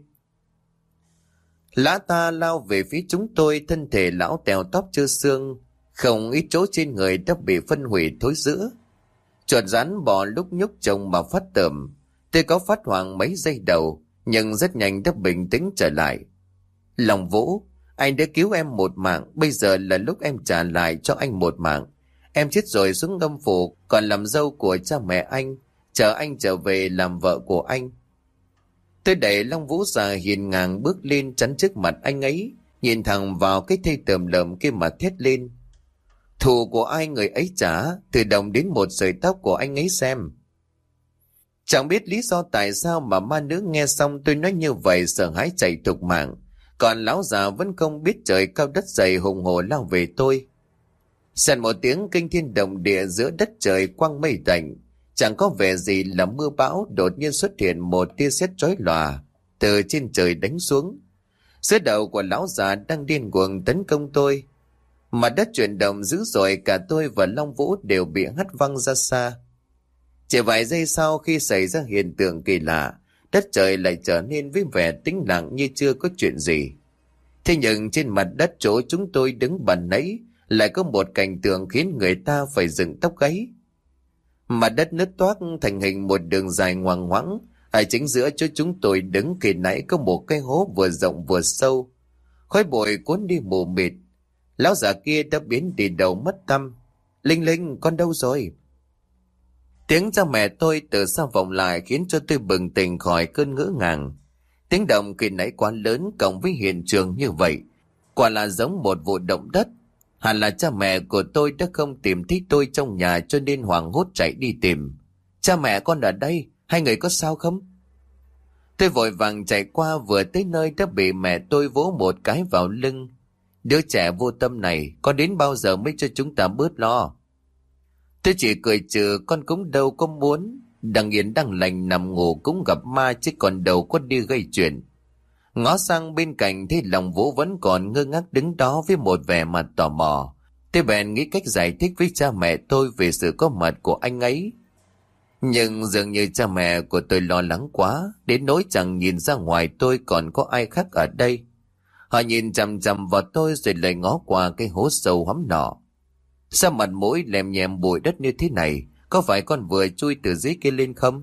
Lão ta lao về phía chúng tôi, thân thể lão tèo tóc trơ xương, không ít chỗ trên người đã bị phân hủy thối rữa. Chuột rắn bò lúc nhúc trông mà phát tởm. Tôi có phát hoảng mấy giây đầu, nhưng rất nhanh đã bình tĩnh trở lại. Long Vũ, anh đã cứu em một mạng, bây giờ là lúc em trả lại cho anh một mạng. Em chết rồi xuống âm phủ, còn làm dâu của cha mẹ anh, chờ anh trở về làm vợ của anh. Tôi đẩy Long Vũ ra hiền ngang bước lên chắn trước mặt anh ấy, nhìn thẳng vào cái thây tởm lợm kia mà thét lên. Thù của ai người ấy trả, từ đồng đến một sợi tóc của anh ấy xem. Chẳng biết lý do tại sao mà ma nữ nghe xong tôi nói như vậy sợ hãi chạy thục mạng, còn lão già vẫn không biết trời cao đất dày hùng hổ lao về tôi. Xẹt một tiếng kinh thiên động địa giữa đất trời quang mây tạnh, chẳng có vẻ gì là mưa bão, đột nhiên xuất hiện một tia sét chói lòa từ trên trời đánh xuống. Giữa đầu của lão già đang điên cuồng tấn công tôi. Mặt đất chuyển động dữ dội, cả tôi và Long Vũ đều bị hất văng ra xa. Chỉ vài giây sau khi xảy ra hiện tượng kỳ lạ, đất trời lại trở nên với vẻ tĩnh lặng như chưa có chuyện gì. Thế nhưng trên mặt đất chỗ chúng tôi đứng bàn nãy lại có một cảnh tượng khiến người ta phải dựng tóc gáy. Mặt đất nứt toác thành hình một đường dài ngoằng ngoãng. Ở chính giữa chỗ chúng tôi đứng khi nãy có một cái hố vừa rộng vừa sâu. Khói bụi cuốn đi mù mịt. Lão già kia đã biến đi đầu mất tăm. Linh Linh, con đâu rồi? Tiếng cha mẹ tôi từ xa vọng lại khiến cho tôi bừng tỉnh khỏi cơn ngỡ ngàng. Tiếng động khi nãy quá lớn cộng với hiện trường như vậy, quả là giống một vụ động đất. Hẳn là cha mẹ của tôi đã không tìm thấy tôi trong nhà cho nên hoảng hốt chạy đi tìm. Cha mẹ con ở đây, hai người có sao không? Tôi vội vàng chạy qua, vừa tới nơi đã bị mẹ tôi vỗ một cái vào lưng. Đứa trẻ vô tâm này, con đến bao giờ mới cho chúng ta bớt lo? Tôi chỉ cười trừ, con cũng đâu có muốn. Đang yên đang lành nằm ngủ cũng gặp ma chứ còn đâu có đi gây chuyện. Ngó sang bên cạnh thấy Long Vũ vẫn còn ngơ ngác đứng đó với một vẻ mặt tò mò. Tôi bèn nghĩ cách giải thích với cha mẹ tôi về sự có mặt của anh ấy. Nhưng dường như cha mẹ của tôi lo lắng quá, đến nỗi chẳng nhìn ra ngoài tôi còn có ai khác ở đây. Họ nhìn chằm chằm vào tôi rồi lại ngó qua cái hố sâu hoắm nọ. Sao mặt mũi lèm nhèm bụi đất như thế này? Có phải con vừa chui từ dưới kia lên không?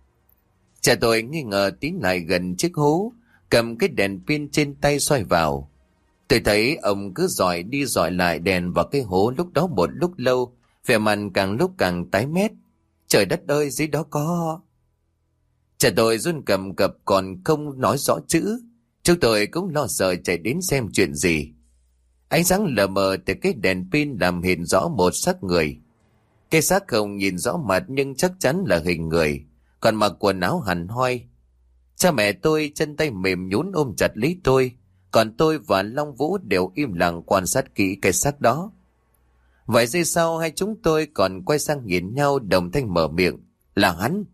Cha tôi nghi ngờ tiến lại gần chiếc hố, cầm cái đèn pin trên tay soi vào. Tôi thấy ông cứ dọi đi dọi lại đèn vào cái hố lúc đó một lúc lâu, vẻ mặt càng lúc càng tái mét. Trời đất ơi, dưới đó có... Cha tôi run cầm cập còn không nói rõ chữ. Chúng tôi cũng lo sợ chạy đến xem chuyện gì. Ánh sáng lờ mờ từ cái đèn pin làm hiện rõ một xác người. Cái xác không nhìn rõ mặt nhưng chắc chắn là hình người, còn mặc quần áo hằn hoi. Cha mẹ tôi chân tay mềm nhũn ôm chặt lấy tôi, còn tôi và Long Vũ đều im lặng quan sát kỹ cái xác đó. Vài giây sau hai chúng tôi còn quay sang nhìn nhau, đồng thanh mở miệng. Là hắn.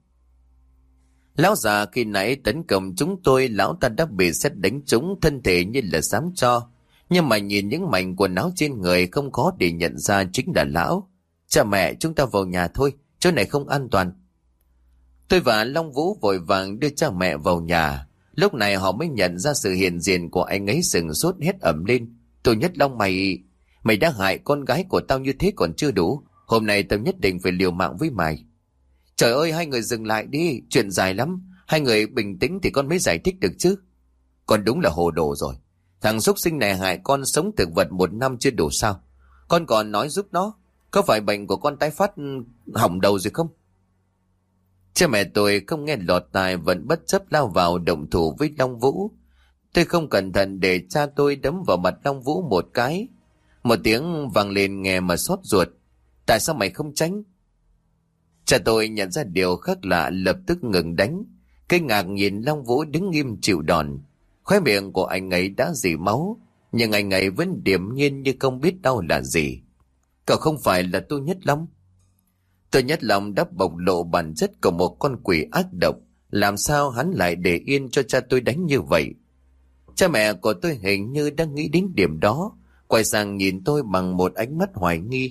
Lão già khi nãy tấn công chúng tôi, lão ta đã bị sét đánh trúng, thân thể như là xám tro. Nhưng mà nhìn những mảnh quần áo trên người không khó để nhận ra chính là lão. Cha mẹ, chúng ta vào nhà thôi, chỗ này không an toàn. Tôi và Long Vũ vội vàng đưa cha mẹ vào nhà. Lúc này họ mới nhận ra sự hiện diện của anh ấy, sừng sốt hét ẩm lên. Tôi Nhất Long, mày... Mày đã hại con gái của tao như thế còn chưa đủ. Hôm nay tao nhất định phải liều mạng với mày. Trời ơi, hai người dừng lại đi, chuyện dài lắm. Hai người bình tĩnh thì con mới giải thích được chứ. Con đúng là hồ đồ rồi. Thằng súc sinh này hại con sống thực vật một năm chưa đủ sao? Con còn nói giúp nó. Có phải bệnh của con tái phát hỏng đầu rồi không? Cha mẹ tôi không nghe lọt tai vẫn bất chấp lao vào động thủ với Long Vũ. Tôi không cẩn thận để cha tôi đấm vào mặt Long Vũ một cái. Một tiếng vang lên nghe mà xót ruột. Tại sao mày không tránh? Cha tôi nhận ra điều khác lạ lập tức ngừng đánh, kinh ngạc nhìn Long Vũ đứng nghiêm chịu đòn. Khóe miệng của anh ấy đã rỉ máu, nhưng anh ấy vẫn điềm nhiên như không biết đau là gì. Cậu không phải là Tô Nhất Long. Tô Nhất Long đã bộc lộ bản chất của một con quỷ ác độc. Làm sao hắn lại để yên cho cha tôi đánh như vậy? Cha mẹ của tôi hình như đang nghĩ đến điểm đó, quay sang nhìn tôi bằng một ánh mắt hoài nghi.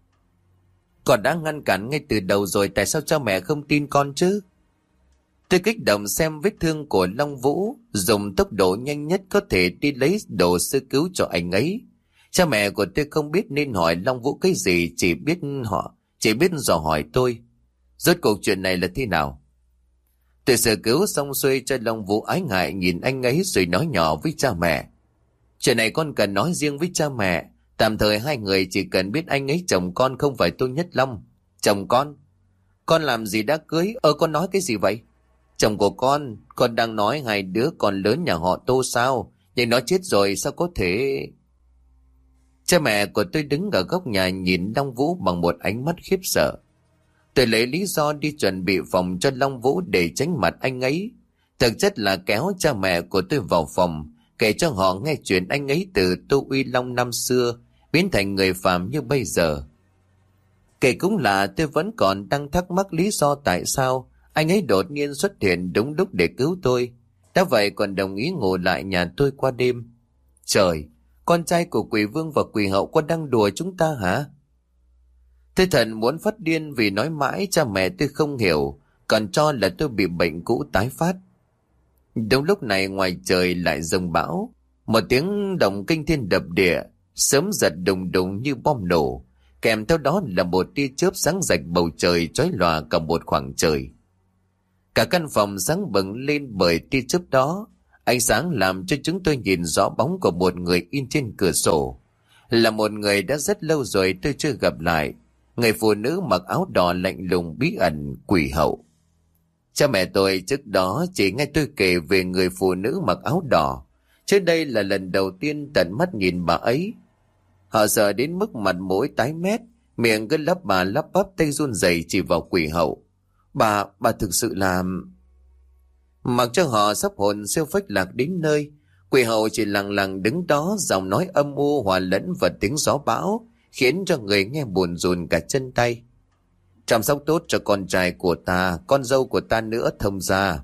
Con đã ngăn cản ngay từ đầu rồi, tại sao cha mẹ không tin con chứ? Tôi kích động xem vết thương của Long Vũ, dùng tốc độ nhanh nhất có thể đi lấy đồ sơ cứu cho anh ấy. Cha mẹ của tôi không biết nên hỏi Long Vũ cái gì, chỉ biết họ, chỉ biết dò hỏi tôi. Rốt cuộc chuyện này là thế nào? Tôi sơ cứu xong xuôi cho Long Vũ ái ngại nhìn anh ấy rồi nói nhỏ với cha mẹ. Chuyện này con cần nói riêng với cha mẹ. Tạm thời hai người chỉ cần biết anh ấy chồng con không phải Tô Nhất Long. Chồng con? Con làm gì đã cưới? Ơ con nói cái gì vậy? Chồng của con, con đang nói hai đứa con lớn nhà họ Tô sao? Nhưng nó chết rồi sao có thể... Cha mẹ của tôi đứng ở góc nhà nhìn Long Vũ bằng một ánh mắt khiếp sợ. Tôi lấy lý do đi chuẩn bị phòng cho Long Vũ để tránh mặt anh ấy. Thực chất là kéo cha mẹ của tôi vào phòng, kể cho họ nghe chuyện anh ấy từ Tô Uy Long năm xưa biến thành người phàm như bây giờ. Kể cũng là tôi vẫn còn đang thắc mắc lý do tại sao anh ấy đột nhiên xuất hiện đúng lúc để cứu tôi. Đã vậy còn đồng ý ngủ lại nhà tôi qua đêm. Trời, con trai của Quỷ Vương và Quỷ Hậu có đang đùa chúng ta hả? Tôi thần muốn phát điên vì nói mãi cha mẹ tôi không hiểu, còn cho là tôi bị bệnh cũ tái phát. Đúng lúc này ngoài trời lại giông bão, một tiếng động kinh thiên đập địa, sớm giật đùng đùng như bom nổ, kèm theo đó là một tia chớp sáng rạch bầu trời chói lòa cả một khoảng trời. Cả căn phòng sáng bừng lên bởi tia chớp đó, ánh sáng làm cho chúng tôi nhìn rõ bóng của một người in trên cửa sổ. Là một người đã rất lâu rồi tôi chưa gặp lại, người phụ nữ mặc áo đỏ lạnh lùng bí ẩn, Quỷ Hậu. Cha mẹ tôi trước đó chỉ nghe tôi kể về người phụ nữ mặc áo đỏ, chứ đây là lần đầu tiên tận mắt nhìn bà ấy. Họ sợ đến mức mặt mũi tái mét, miệng cứ lắp bà lắp bắp, tay run rẩy chỉ vào Quỷ Hậu. Bà, bà thực sự là... Mặc cho họ sắp hồn siêu phách lạc đến nơi, Quỷ Hậu chỉ lặng lặng đứng đó, giọng nói âm u hòa lẫn vào tiếng gió bão, khiến cho người nghe buồn rùn cả chân tay. Chăm sóc tốt cho con trai của ta, con dâu của ta nữa, thông gia.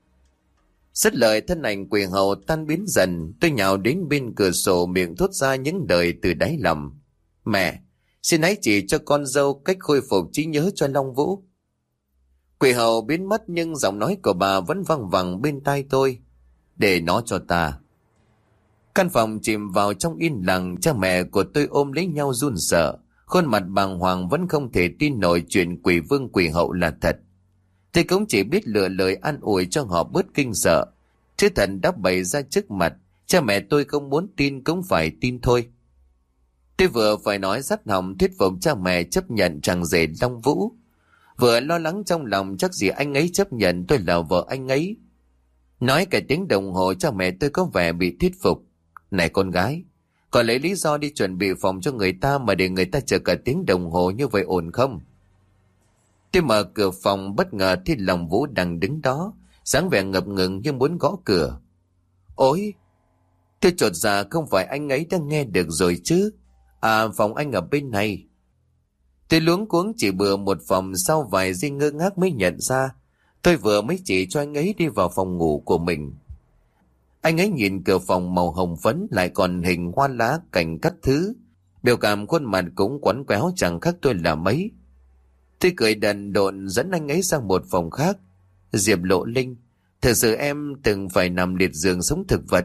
Dứt lời, thân ảnh Quỷ Hậu tan biến dần. Tôi nhào đến bên cửa sổ, miệng thốt ra những lời từ đáy lòng. Mẹ, xin hãy chỉ cho con dâu cách khôi phục trí nhớ cho Long Vũ. Quỷ Hậu biến mất nhưng giọng nói của bà vẫn văng vẳng bên tai tôi. Để nó cho ta. Căn phòng chìm vào trong yên lặng, cha mẹ của tôi ôm lấy nhau run sợ. Khuôn mặt bàng hoàng vẫn không thể tin nổi chuyện Quỷ Vương Quỷ Hậu là thật. Tôi cũng chỉ biết lựa lời an ủi cho họ bớt kinh sợ. Chứ thần đã bày ra trước mặt, cha mẹ tôi không muốn tin cũng phải tin thôi. Tôi vừa phải nói dắt họng thuyết phục cha mẹ chấp nhận rằng rể Long Vũ, vừa lo lắng trong lòng chắc gì anh ấy chấp nhận tôi là vợ anh ấy. Nói cả tiếng đồng hồ cha mẹ tôi có vẻ bị thuyết phục. Này con gái, còn lấy lý do đi chuẩn bị phòng cho người ta mà để người ta chờ cả tiếng đồng hồ như vậy ổn không? Tôi mở cửa phòng bất ngờ thấy Long Vũ đang đứng đó, dáng vẻ ngập ngừng như muốn gõ cửa. Ôi! Tôi chột dạ, không phải anh ấy đang nghe được rồi chứ? À, phòng anh ở bên này. Tôi luống cuống chỉ bừa một phòng, sau vài giây ngơ ngác mới nhận ra tôi vừa mới chỉ cho anh ấy đi vào phòng ngủ của mình. Anh ấy nhìn cửa phòng màu hồng phấn, lại còn hình hoa lá cảnh cắt thứ, biểu cảm khuôn mặt cũng quấn quéo chẳng khác tôi là mấy. Tôi cười đần độn dẫn anh ấy sang một phòng khác. Diệp Lộ Linh, thật sự em từng phải nằm liệt giường sống thực vật.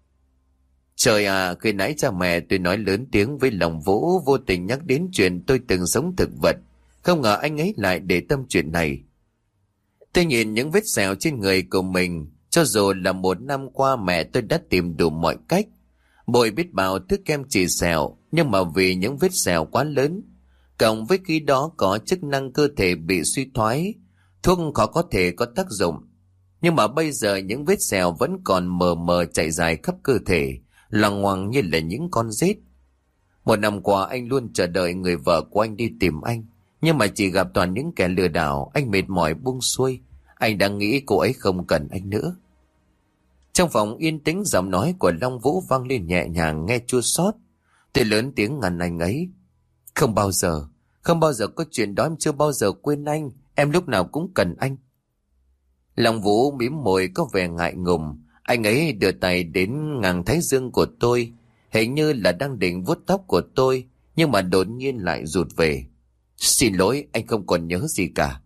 Trời à, khi nãy cha mẹ tôi nói lớn tiếng với Long Vũ, vô tình nhắc đến chuyện tôi từng sống thực vật. Không ngờ anh ấy lại để tâm chuyện này. Tôi nhìn những vết sẹo trên người của mình. Cho dù là một năm qua mẹ tôi đã tìm đủ mọi cách, bôi biết bao thứ kem trị sẹo, nhưng mà vì những vết sẹo quá lớn, cộng với khi đó có chức năng cơ thể bị suy thoái, thuốc khó có thể có tác dụng. Nhưng mà bây giờ những vết sẹo vẫn còn mờ mờ chạy dài khắp cơ thể, loằng ngoằng như là những con rết. Một năm qua anh luôn chờ đợi người vợ của anh đi tìm anh, Nhưng mà chỉ gặp toàn những kẻ lừa đảo. Anh mệt mỏi buông xuôi. Anh đang nghĩ cô ấy không cần anh nữa. Trong phòng yên tĩnh, giọng nói của Long Vũ vang lên nhẹ nhàng nghe chua xót. Tôi lớn tiếng ngăn anh ấy. Không bao giờ, không bao giờ có chuyện đó, em chưa bao giờ quên anh. Em lúc nào cũng cần anh. Long Vũ mím môi có vẻ ngại ngùng. Anh ấy đưa tay đến ngang thái dương của tôi, hình như là đang định vuốt tóc của tôi, nhưng mà đột nhiên lại rụt về. Xin lỗi, anh không còn nhớ gì cả.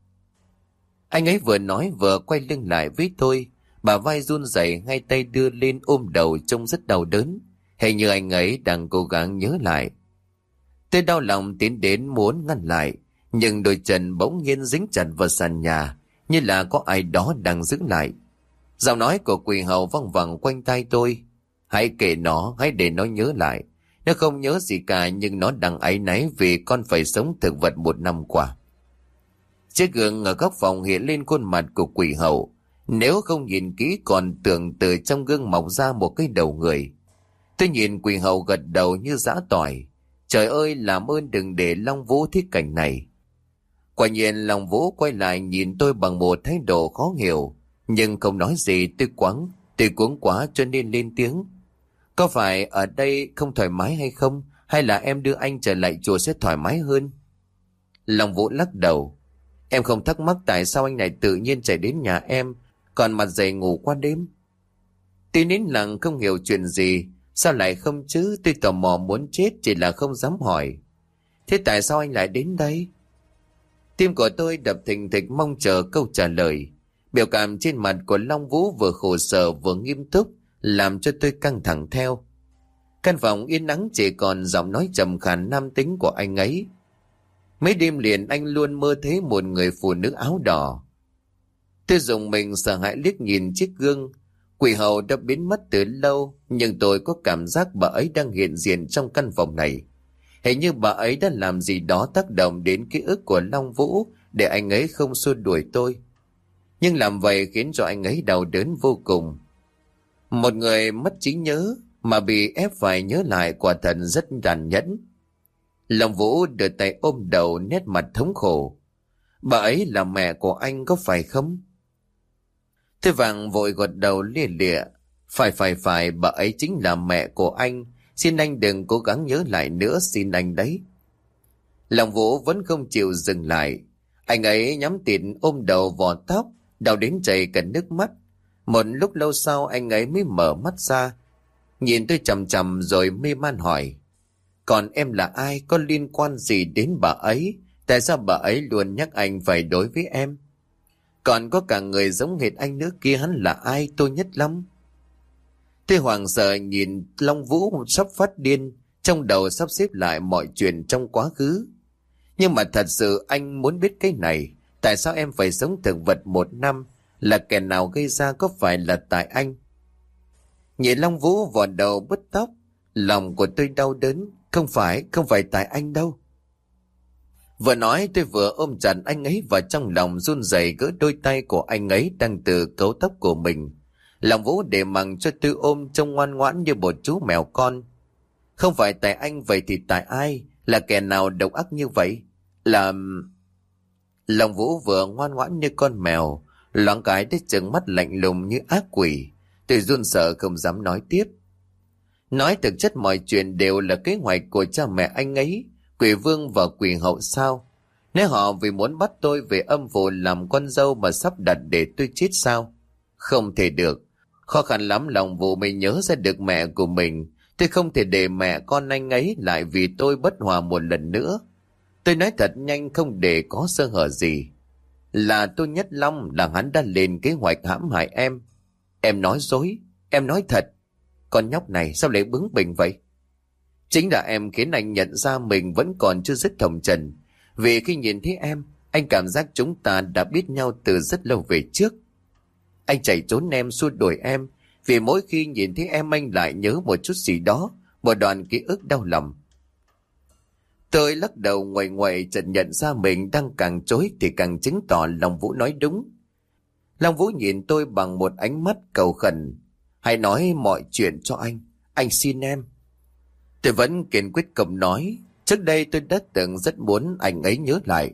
Anh ấy vừa nói vừa quay lưng lại với tôi, bả vai run rẩy, hai tay đưa lên ôm đầu trông rất đau đớn, hình như anh ấy đang cố gắng nhớ lại. Tôi đau lòng tiến đến muốn ngăn lại, nhưng đôi chân bỗng nhiên dính chặt vào sàn nhà, như là có ai đó đang giữ lại. Giọng nói của quỷ hầu văng vẳng quanh tai tôi. Hãy kệ nó, hãy để nó nhớ lại. Nó không nhớ gì cả, nhưng nó đang áy náy vì con phải sống thực vật một năm qua. Chiếc gương ở góc phòng hiện lên khuôn mặt của quỷ hầu. Nếu không nhìn kỹ còn tưởng từ trong gương mọc ra một cái đầu người. Tôi nhìn quỷ hầu gật đầu như giã tỏi. Trời ơi, làm ơn đừng để Long Vũ thích cảnh này. Quả nhiên Long Vũ quay lại nhìn tôi bằng một thái độ khó hiểu, nhưng không nói gì. Tôi quắng, tôi cuống quá cho nên lên tiếng. Có phải ở đây không thoải mái hay không? Hay là em đưa anh trở lại chùa sẽ thoải mái hơn? Long Vũ lắc đầu. Em không thắc mắc tại sao anh này tự nhiên chạy đến nhà em, còn mặt dày ngủ qua đêm. Tôi nín lặng không hiểu chuyện gì. Sao lại không chứ? Tôi tò mò muốn chết, chỉ là không dám hỏi. Thế tại sao anh lại đến đây? Tim của tôi đập thình thịch mong chờ câu trả lời. Biểu cảm trên mặt của Long Vũ vừa khổ sở vừa nghiêm túc, làm cho tôi căng thẳng theo. Căn phòng yên ắng chỉ còn giọng nói trầm khàn nam tính của anh ấy. Mấy đêm liền anh luôn mơ thấy một người phụ nữ áo đỏ. Tôi dùng mình sợ hãi liếc nhìn chiếc gương. Quỷ hầu đã biến mất từ lâu, nhưng tôi có cảm giác bà ấy đang hiện diện trong căn phòng này. Hình như bà ấy đã làm gì đó tác động đến ký ức của Long Vũ để anh ấy không xua đuổi tôi. Nhưng làm vậy khiến cho anh ấy đau đớn vô cùng. Một người mất trí nhớ mà bị ép phải nhớ lại quả thật rất tàn nhẫn. Long Vũ đưa tay ôm đầu, nét mặt thống khổ. Bà ấy là mẹ của anh có phải không? Tôi vàng vội gật đầu lia lịa. Phải phải phải, bà ấy chính là mẹ của anh. Xin anh đừng cố gắng nhớ lại nữa, xin anh đấy. Long Vũ vẫn không chịu dừng lại. Anh ấy nhắm tịt ôm đầu vò tóc, đau đến chảy cả nước mắt. Một lúc lâu sau anh ấy mới mở mắt ra, nhìn tôi chằm chằm rồi mê man hỏi. Còn em là ai, có liên quan gì đến bà ấy? Tại sao bà ấy luôn nhắc anh phải đối với em? Còn có cả người giống hệt anh nữa kia, hắn là ai? Tôi nhất lắm. Tôi hoảng sợ nhìn Long Vũ sắp phát điên, trong đầu sắp xếp lại mọi chuyện trong quá khứ. Nhưng mà thật sự anh muốn biết cái này. Tại sao em phải sống thực vật một năm? Là kẻ nào gây ra, có phải là tại anh? Nhìn Long Vũ vò đầu bứt tóc, lòng của tôi đau đớn. Không phải, không phải tại anh đâu. Vừa nói tôi vừa ôm chặt anh ấy vào trong lòng, run rẩy gỡ đôi tay của anh ấy đang từ cấu tóc của mình. Long Vũ để mặc cho tôi ôm trông ngoan ngoãn như một chú mèo con. Không phải tại anh, vậy thì tại ai? Là kẻ nào độc ác như vậy? Là... Long Vũ vừa ngoan ngoãn như con mèo, loáng cái đến trừng mắt lạnh lùng như ác quỷ. Tôi run sợ không dám nói tiếp. Nói thực chất mọi chuyện đều là kế hoạch của cha mẹ anh ấy, Quỷ Vương và Quỷ Hậu sao? Nếu họ vì muốn bắt tôi về âm phủ làm con dâu mà sắp đặt để tôi chết sao? Không thể được. Khó khăn lắm Long Vũ mới nhớ ra được mẹ của mình. Tôi không thể để mẹ con anh ấy lại vì tôi bất hòa một lần nữa. Tôi nói thật nhanh không để có sơ hở gì. Là tôi Nhất Long, là hắn đã lên kế hoạch hãm hại em. Em nói dối, em nói thật. Con nhóc này sao lại bướng bỉnh vậy? Chính là em khiến anh nhận ra mình vẫn còn chưa dứt hồng trần. Vì khi nhìn thấy em, anh cảm giác chúng ta đã biết nhau từ rất lâu về trước. Anh chạy trốn em, xua đuổi em. Vì mỗi khi nhìn thấy em anh lại nhớ một chút gì đó, một đoạn ký ức đau lòng. Tôi lắc đầu ngoại ngoại, chợt nhận ra mình đang càng chối thì càng chứng tỏ Long Vũ nói đúng. Long Vũ nhìn tôi bằng một ánh mắt cầu khẩn. Hãy nói mọi chuyện cho anh, anh xin em. Tôi vẫn kiên quyết cầm nói. Trước đây tôi đã từng rất muốn anh ấy nhớ lại.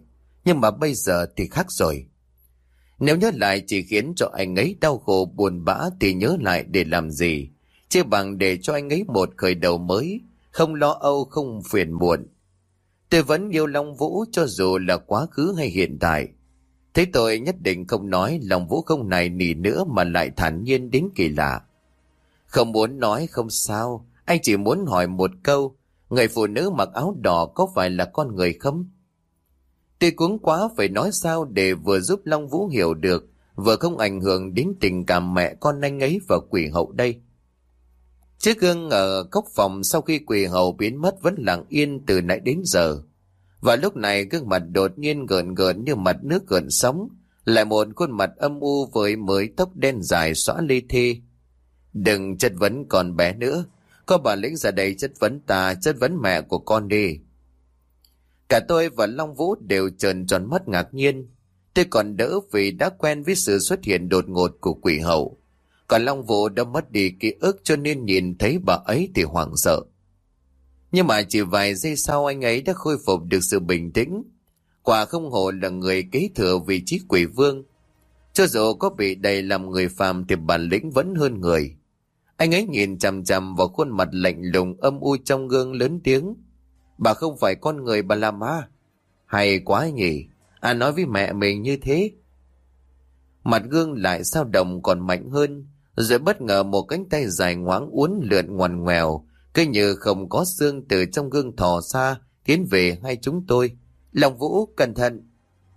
Nhưng mà bây giờ thì khác rồi. Nếu nhớ lại chỉ khiến cho anh ấy đau khổ buồn bã thì nhớ lại để làm gì? Chia bằng để cho anh ấy một khởi đầu mới, không lo âu không phiền muộn. Tôi vẫn yêu Long Vũ cho dù là quá khứ hay hiện tại. Thế tôi nhất định không nói, Long Vũ không nài nỉ nữa mà lại thản nhiên đến kỳ lạ. Không muốn nói không sao, anh chỉ muốn hỏi một câu, người phụ nữ mặc áo đỏ có phải là con người không? Tôi cuống quá phải nói sao để vừa giúp Long Vũ hiểu được, vừa không ảnh hưởng đến tình cảm mẹ con anh ấy và quỷ hậu đây. Chiếc gương ở góc phòng sau khi quỷ hậu biến mất vẫn lặng yên từ nãy đến giờ. Và lúc này gương mặt đột nhiên gợn gợn như mặt nước gợn sóng, lại một khuôn mặt âm u với mới tóc đen dài xõa lê thê. Đừng chất vấn con bé nữa, có bản lĩnh ra đây chất vấn ta, chất vấn mẹ của con đi. Cả tôi và Long Vũ đều trợn tròn mắt ngạc nhiên. Tôi còn đỡ vì đã quen với sự xuất hiện đột ngột của quỷ hậu. Còn Long Vũ đã mất đi ký ức cho nên nhìn thấy bà ấy thì hoảng sợ. Nhưng mà chỉ vài giây sau anh ấy đã khôi phục được sự bình tĩnh. Quả không hổ là người kế thừa vị trí quỷ vương. Cho dù có bị đầy làm người phàm thì bản lĩnh vẫn hơn người. Anh ấy nhìn chằm chằm vào khuôn mặt lạnh lùng âm u trong gương lớn tiếng. Bà không phải con người, bà là ma. Hay quá nhỉ, à nói với mẹ mình như thế. Mặt gương lại sao động còn mạnh hơn. Rồi bất ngờ một cánh tay dài ngoáng uốn lượn ngoằn ngoèo, cứ như không có xương từ trong gương thò xa, tiến về hai chúng tôi. Long Vũ, cẩn thận.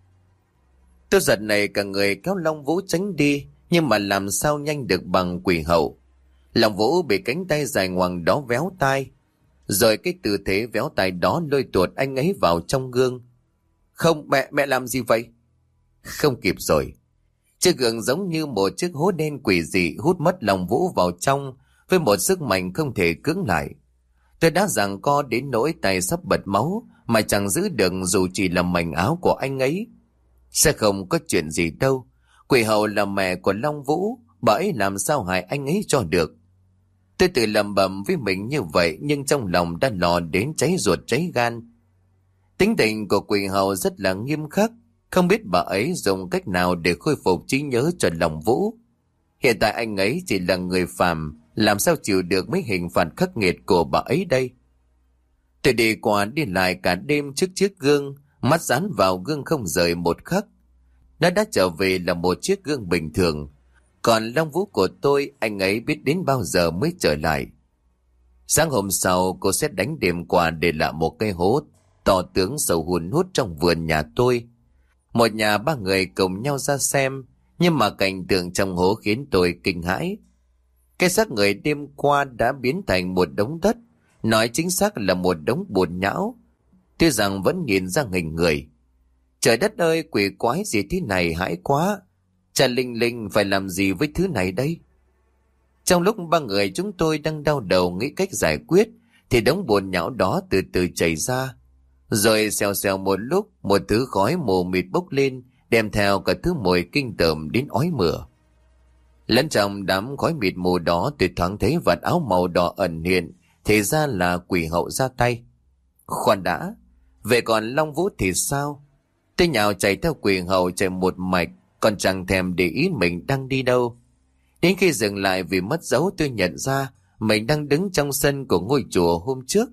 Tôi giật này cả người kéo Long Vũ tránh đi, nhưng mà làm sao nhanh được bằng quỷ hậu. Long Vũ bị cánh tay dài ngoằng đó véo tai, rồi cái tư thế véo tai đó lôi tuột anh ấy vào trong gương. Không, mẹ, mẹ làm gì vậy? Không kịp rồi. Chiếc gương giống như một chiếc hố đen quỷ dị hút mất Long Vũ vào trong với một sức mạnh không thể cưỡng lại. Tôi đã giằng co đến nỗi tay sắp bật máu mà chẳng giữ được dù chỉ là mảnh áo của anh ấy. Sẽ không có chuyện gì đâu. Quỷ hậu là mẹ của Long Vũ, bà ấy làm sao hại anh ấy cho được. Tôi tự lẩm bẩm với mình như vậy nhưng trong lòng đã lò đến cháy ruột cháy gan. Tính tình của quỷ hậu rất là nghiêm khắc. Không biết bà ấy dùng cách nào để khôi phục trí nhớ cho Long Vũ. Hiện tại anh ấy chỉ là người phàm, làm sao chịu được mấy hình phạt khắc nghiệt của bà ấy đây. Tôi đi qua đi lại cả đêm trước chiếc gương, mắt dán vào gương không rời một khắc. Nó đã trở về là một chiếc gương bình thường. Còn Long Vũ của tôi, anh ấy biết đến bao giờ mới trở lại. Sáng hôm sau, cô sẽ đánh đêm qua để lại một cây hố to tướng sâu hun hút trong vườn nhà tôi. Một nhà ba người cùng nhau ra xem, nhưng mà cảnh tượng trong hố khiến tôi kinh hãi. Cái xác người đêm qua đã biến thành một đống đất, nói chính xác là một đống bùn nhão. Tuy rằng vẫn nhìn ra hình người. Trời đất ơi, quỷ quái gì thế này, hãi quá. Cha Linh Linh phải làm gì với thứ này đây? Trong lúc ba người chúng tôi đang đau đầu nghĩ cách giải quyết, thì đống bùn nhão đó từ từ chảy ra. Rồi xèo xèo một lúc, một thứ khói mù mịt bốc lên, đem theo cả thứ mùi kinh tởm đến ói mửa. Lẫn trong đám khói mịt mù đó, tôi thoáng thấy vạt áo màu đỏ ẩn hiện, thì ra là quỷ hậu ra tay. Khoan đã, vậy còn Long Vũ thì sao? Tôi nhào chạy theo quỷ hậu chạy một mạch, còn chẳng thèm để ý mình đang đi đâu. Đến khi dừng lại vì mất dấu, tôi nhận ra mình đang đứng trong sân của ngôi chùa hôm trước.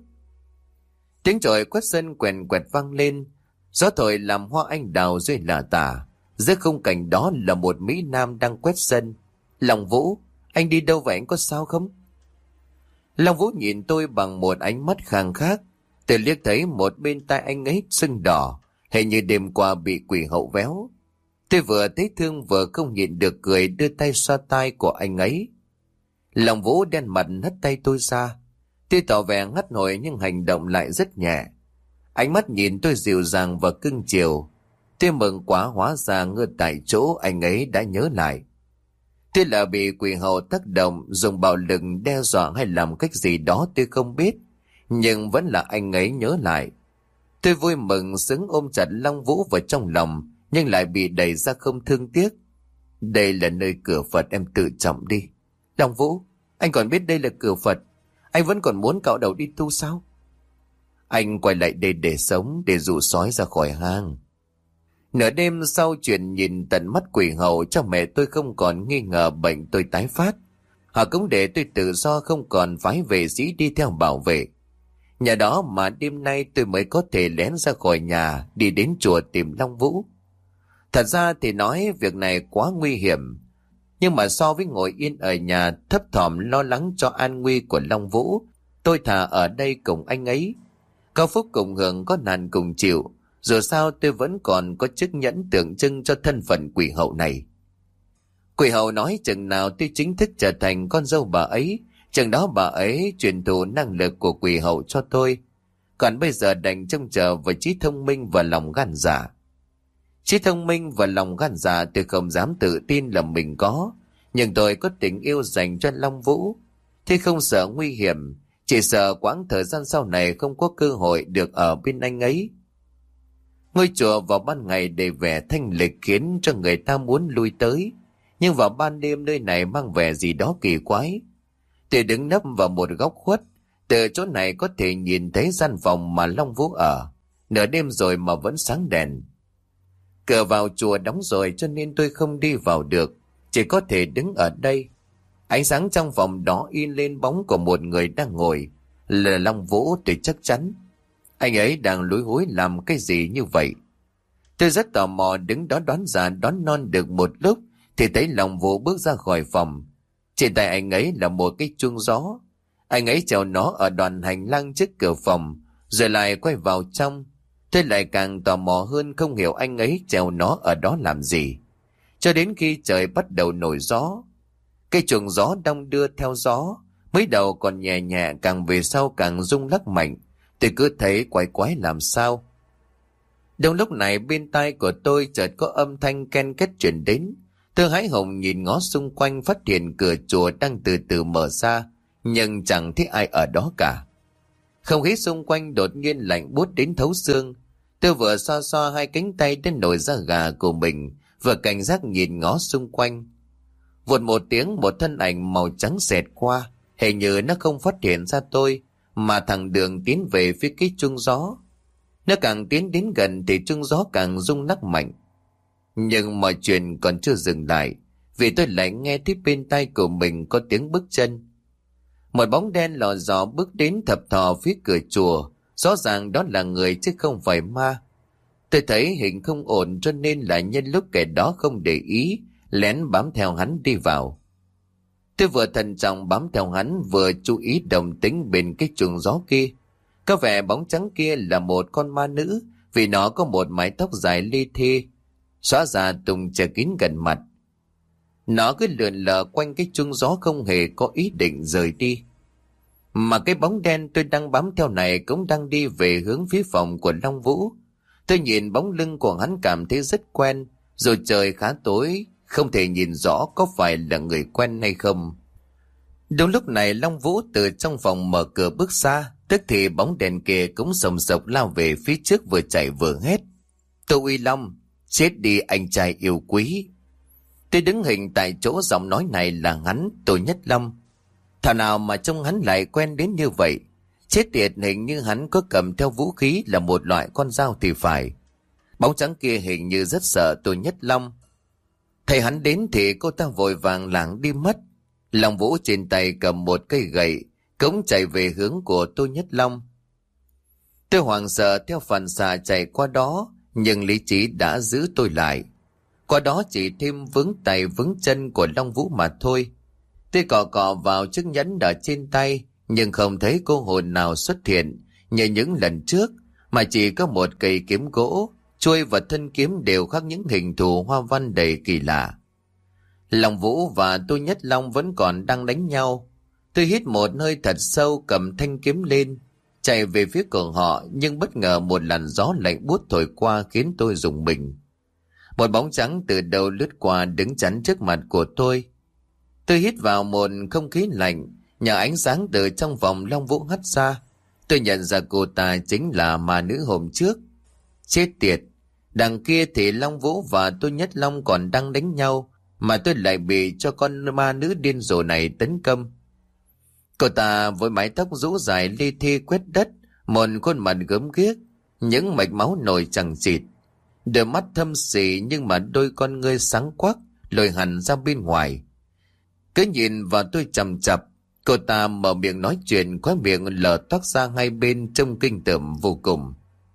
Tiếng chổi quét sân quèn quẹt vang lên, gió thổi làm hoa anh đào rơi lả tả. Giữa khung cảnh đó là một mỹ nam đang quét sân. Long Vũ, anh đi đâu vậy, anh có sao không? Long Vũ nhìn tôi bằng một ánh mắt khang khác. Tôi liếc thấy một bên tai anh ấy sưng đỏ, hình như đêm qua bị quỷ hậu véo. Tôi vừa thấy thương vừa không nhịn được cười, đưa tay xoa tai của anh ấy. Long Vũ đen mặt hất tay tôi ra. Tôi tỏ vẻ ngắt nổi nhưng hành động lại rất nhẹ. Ánh mắt nhìn tôi dịu dàng và cưng chiều. Tôi mừng quá, hóa ra ngơ tại chỗ anh ấy đã nhớ lại. Tôi là bị quỷ hậu tác động, dùng bạo lực đe dọa hay làm cách gì đó tôi không biết, nhưng vẫn là anh ấy nhớ lại. Tôi vui mừng xứng ôm chặt Long Vũ vào trong lòng, nhưng lại bị đẩy ra không thương tiếc. Đây là nơi cửa Phật, em tự trọng đi. Long Vũ, anh còn biết đây là cửa Phật, anh vẫn còn muốn cạo đầu đi tu sao? Anh quay lại đây để sống, để dụ sói ra khỏi hang. Nửa đêm sau chuyện nhìn tận mắt quỷ hậu, cha mẹ tôi không còn nghi ngờ bệnh tôi tái phát. Họ cũng để tôi tự do, không còn phái vệ sĩ đi theo bảo vệ. Nhờ đó mà đêm nay tôi mới có thể lén ra khỏi nhà đi đến chùa tìm Long Vũ. Thật ra thì nói việc này quá nguy hiểm, nhưng mà so với ngồi yên ở nhà thấp thỏm lo lắng cho an nguy của Long Vũ, tôi thà ở đây cùng anh ấy. Có phúc cùng hưởng, có nạn cùng chịu. Dù sao tôi vẫn còn có chức nhẫn tượng trưng cho thân phận quỷ hậu này. Quỷ hậu nói chừng nào tôi chính thức trở thành con dâu bà ấy, chừng đó bà ấy truyền thụ năng lực của quỷ hậu cho tôi. Còn bây giờ đành trông chờ vào trí thông minh và lòng gan dạ. Trí thông minh và lòng gan dạ tôi không dám tự tin là mình có, nhưng tôi có tình yêu dành cho Long Vũ. Thì không sợ nguy hiểm, chỉ sợ quãng thời gian sau này không có cơ hội được ở bên anh ấy. Ngôi chùa vào ban ngày đầy vẻ thanh lịch khiến cho người ta muốn lui tới, nhưng vào ban đêm nơi này mang vẻ gì đó kỳ quái. Tôi đứng nấp vào một góc khuất, từ chỗ này có thể nhìn thấy gian phòng mà Long Vũ ở. Nửa đêm rồi mà vẫn sáng đèn. Cửa vào chùa đóng rồi cho nên tôi không đi vào được, chỉ có thể đứng ở đây. Ánh sáng trong phòng đó in lên bóng của một người đang ngồi, là Long Vũ tôi chắc chắn. Anh ấy đang lúi húi làm cái gì như vậy? Tôi rất tò mò đứng đó đoán già đoán non được một lúc thì thấy Long Vũ bước ra khỏi phòng. Trên tay anh ấy là một cái chuông gió. Anh ấy treo nó ở đoạn hành lang trước cửa phòng, rồi lại quay vào trong. Tôi lại càng tò mò hơn, không hiểu anh ấy treo nó ở đó làm gì. Cho đến khi trời bắt đầu nổi gió. Cây chuông gió đong đưa theo gió, mới đầu còn nhẹ nhẹ, càng về sau càng rung lắc mạnh. Tôi cứ thấy quái quái làm sao. Đúng lúc này bên tai của tôi chợt có âm thanh ken két truyền đến. Tôi hái hùng nhìn ngó xung quanh, phát hiện cửa chùa đang từ từ mở ra, nhưng chẳng thấy ai ở đó cả. Không khí xung quanh đột nhiên lạnh buốt đến thấu xương. Tôi vừa xoa xoa hai cánh tay đến nổi da gà của mình, vừa cảnh giác nhìn ngó xung quanh. Vụt một tiếng, một thân ảnh màu trắng xẹt qua, hình như nó không phát hiện ra tôi, mà thẳng đường tiến về phía cái chuông gió. Nó càng tiến đến gần thì chuông gió càng rung lắc mạnh. Nhưng mọi chuyện còn chưa dừng lại, vì tôi lại nghe thấy bên tai của mình có tiếng bước chân. Một bóng đen lò dò bước đến thập thò phía cửa chùa, rõ ràng đó là người chứ không phải ma. Tôi thấy hình không ổn cho nên là nhân lúc kẻ đó không để ý, lén bám theo hắn đi vào. Tôi vừa thận trọng bám theo hắn, vừa chú ý động tĩnh bên cái chuông gió kia. Có vẻ bóng trắng kia là một con ma nữ, vì nó có một mái tóc dài li thi, xóa ra tùng che kín gần mặt. Nó cứ lượn lờ quanh cái chuông gió, không hề có ý định rời đi. Mà cái bóng đen tôi đang bám theo này cũng đang đi về hướng phía phòng của Long Vũ. Tôi nhìn bóng lưng của hắn cảm thấy rất quen, dù trời khá tối, không thể nhìn rõ có phải là người quen hay không. Đúng lúc này Long Vũ từ trong phòng mở cửa bước ra, tức thì bóng đèn kia cũng sồng sộc lao về phía trước, vừa chạy vừa hét: "Tô Uy Long, chết đi anh trai yêu quý!" Tôi đứng hình tại chỗ, giọng nói này là hắn, Tô Nhất Long. Thảo nào mà trông hắn lại quen đến như vậy. Chết tiệt, hình như hắn có cầm theo vũ khí là một loại con dao thì phải. Bóng trắng kia hình như rất sợ Tô Nhất Long. Thấy hắn đến thì cô ta vội vàng lảng đi mất. Long Vũ trên tay cầm một cây gậy, cũng chạy về hướng của Tô Nhất Long. Tôi hoảng sợ theo phản xạ chạy qua đó, nhưng lý trí đã giữ tôi lại. Qua đó chỉ thêm vướng tay vướng chân của Long Vũ mà thôi. Tôi cọ cọ vào chiếc nhẫn ở trên tay, nhưng không thấy cô hồn nào xuất hiện như những lần trước, mà chỉ có một cây kiếm gỗ, chuôi và thân kiếm đều khắc những hình thù hoa văn đầy kỳ lạ. Long Vũ và Tô Nhất Long vẫn còn đang đánh nhau. Tôi hít một hơi thật sâu, cầm thanh kiếm lên, chạy về phía của họ, nhưng bất ngờ một làn gió lạnh buốt thổi qua khiến tôi rùng mình. Một bóng trắng từ đầu lướt qua đứng chắn trước mặt của tôi. Tôi hít vào một không khí lạnh, nhờ ánh sáng từ trong vòng Long Vũ hắt ra. Tôi nhận ra cô ta chính là ma nữ hôm trước. Chết tiệt, đằng kia thì Long Vũ và Tô Nhất Long còn đang đánh nhau, mà tôi lại bị cho con ma nữ điên rồ này tấn công. Cô ta với mái tóc rũ dài li thi quét đất, một khuôn mặt gớm ghiếc, những mạch máu nổi chằng chịt. Đôi mắt thâm sỉ nhưng mà đôi con ngươi sáng quắc lồi hẳn ra bên ngoài. Cứ nhìn vào tôi chằm chặp. Cô ta mở miệng nói chuyện, khóe miệng lở toát ra hai bên trông kinh tởm vô cùng.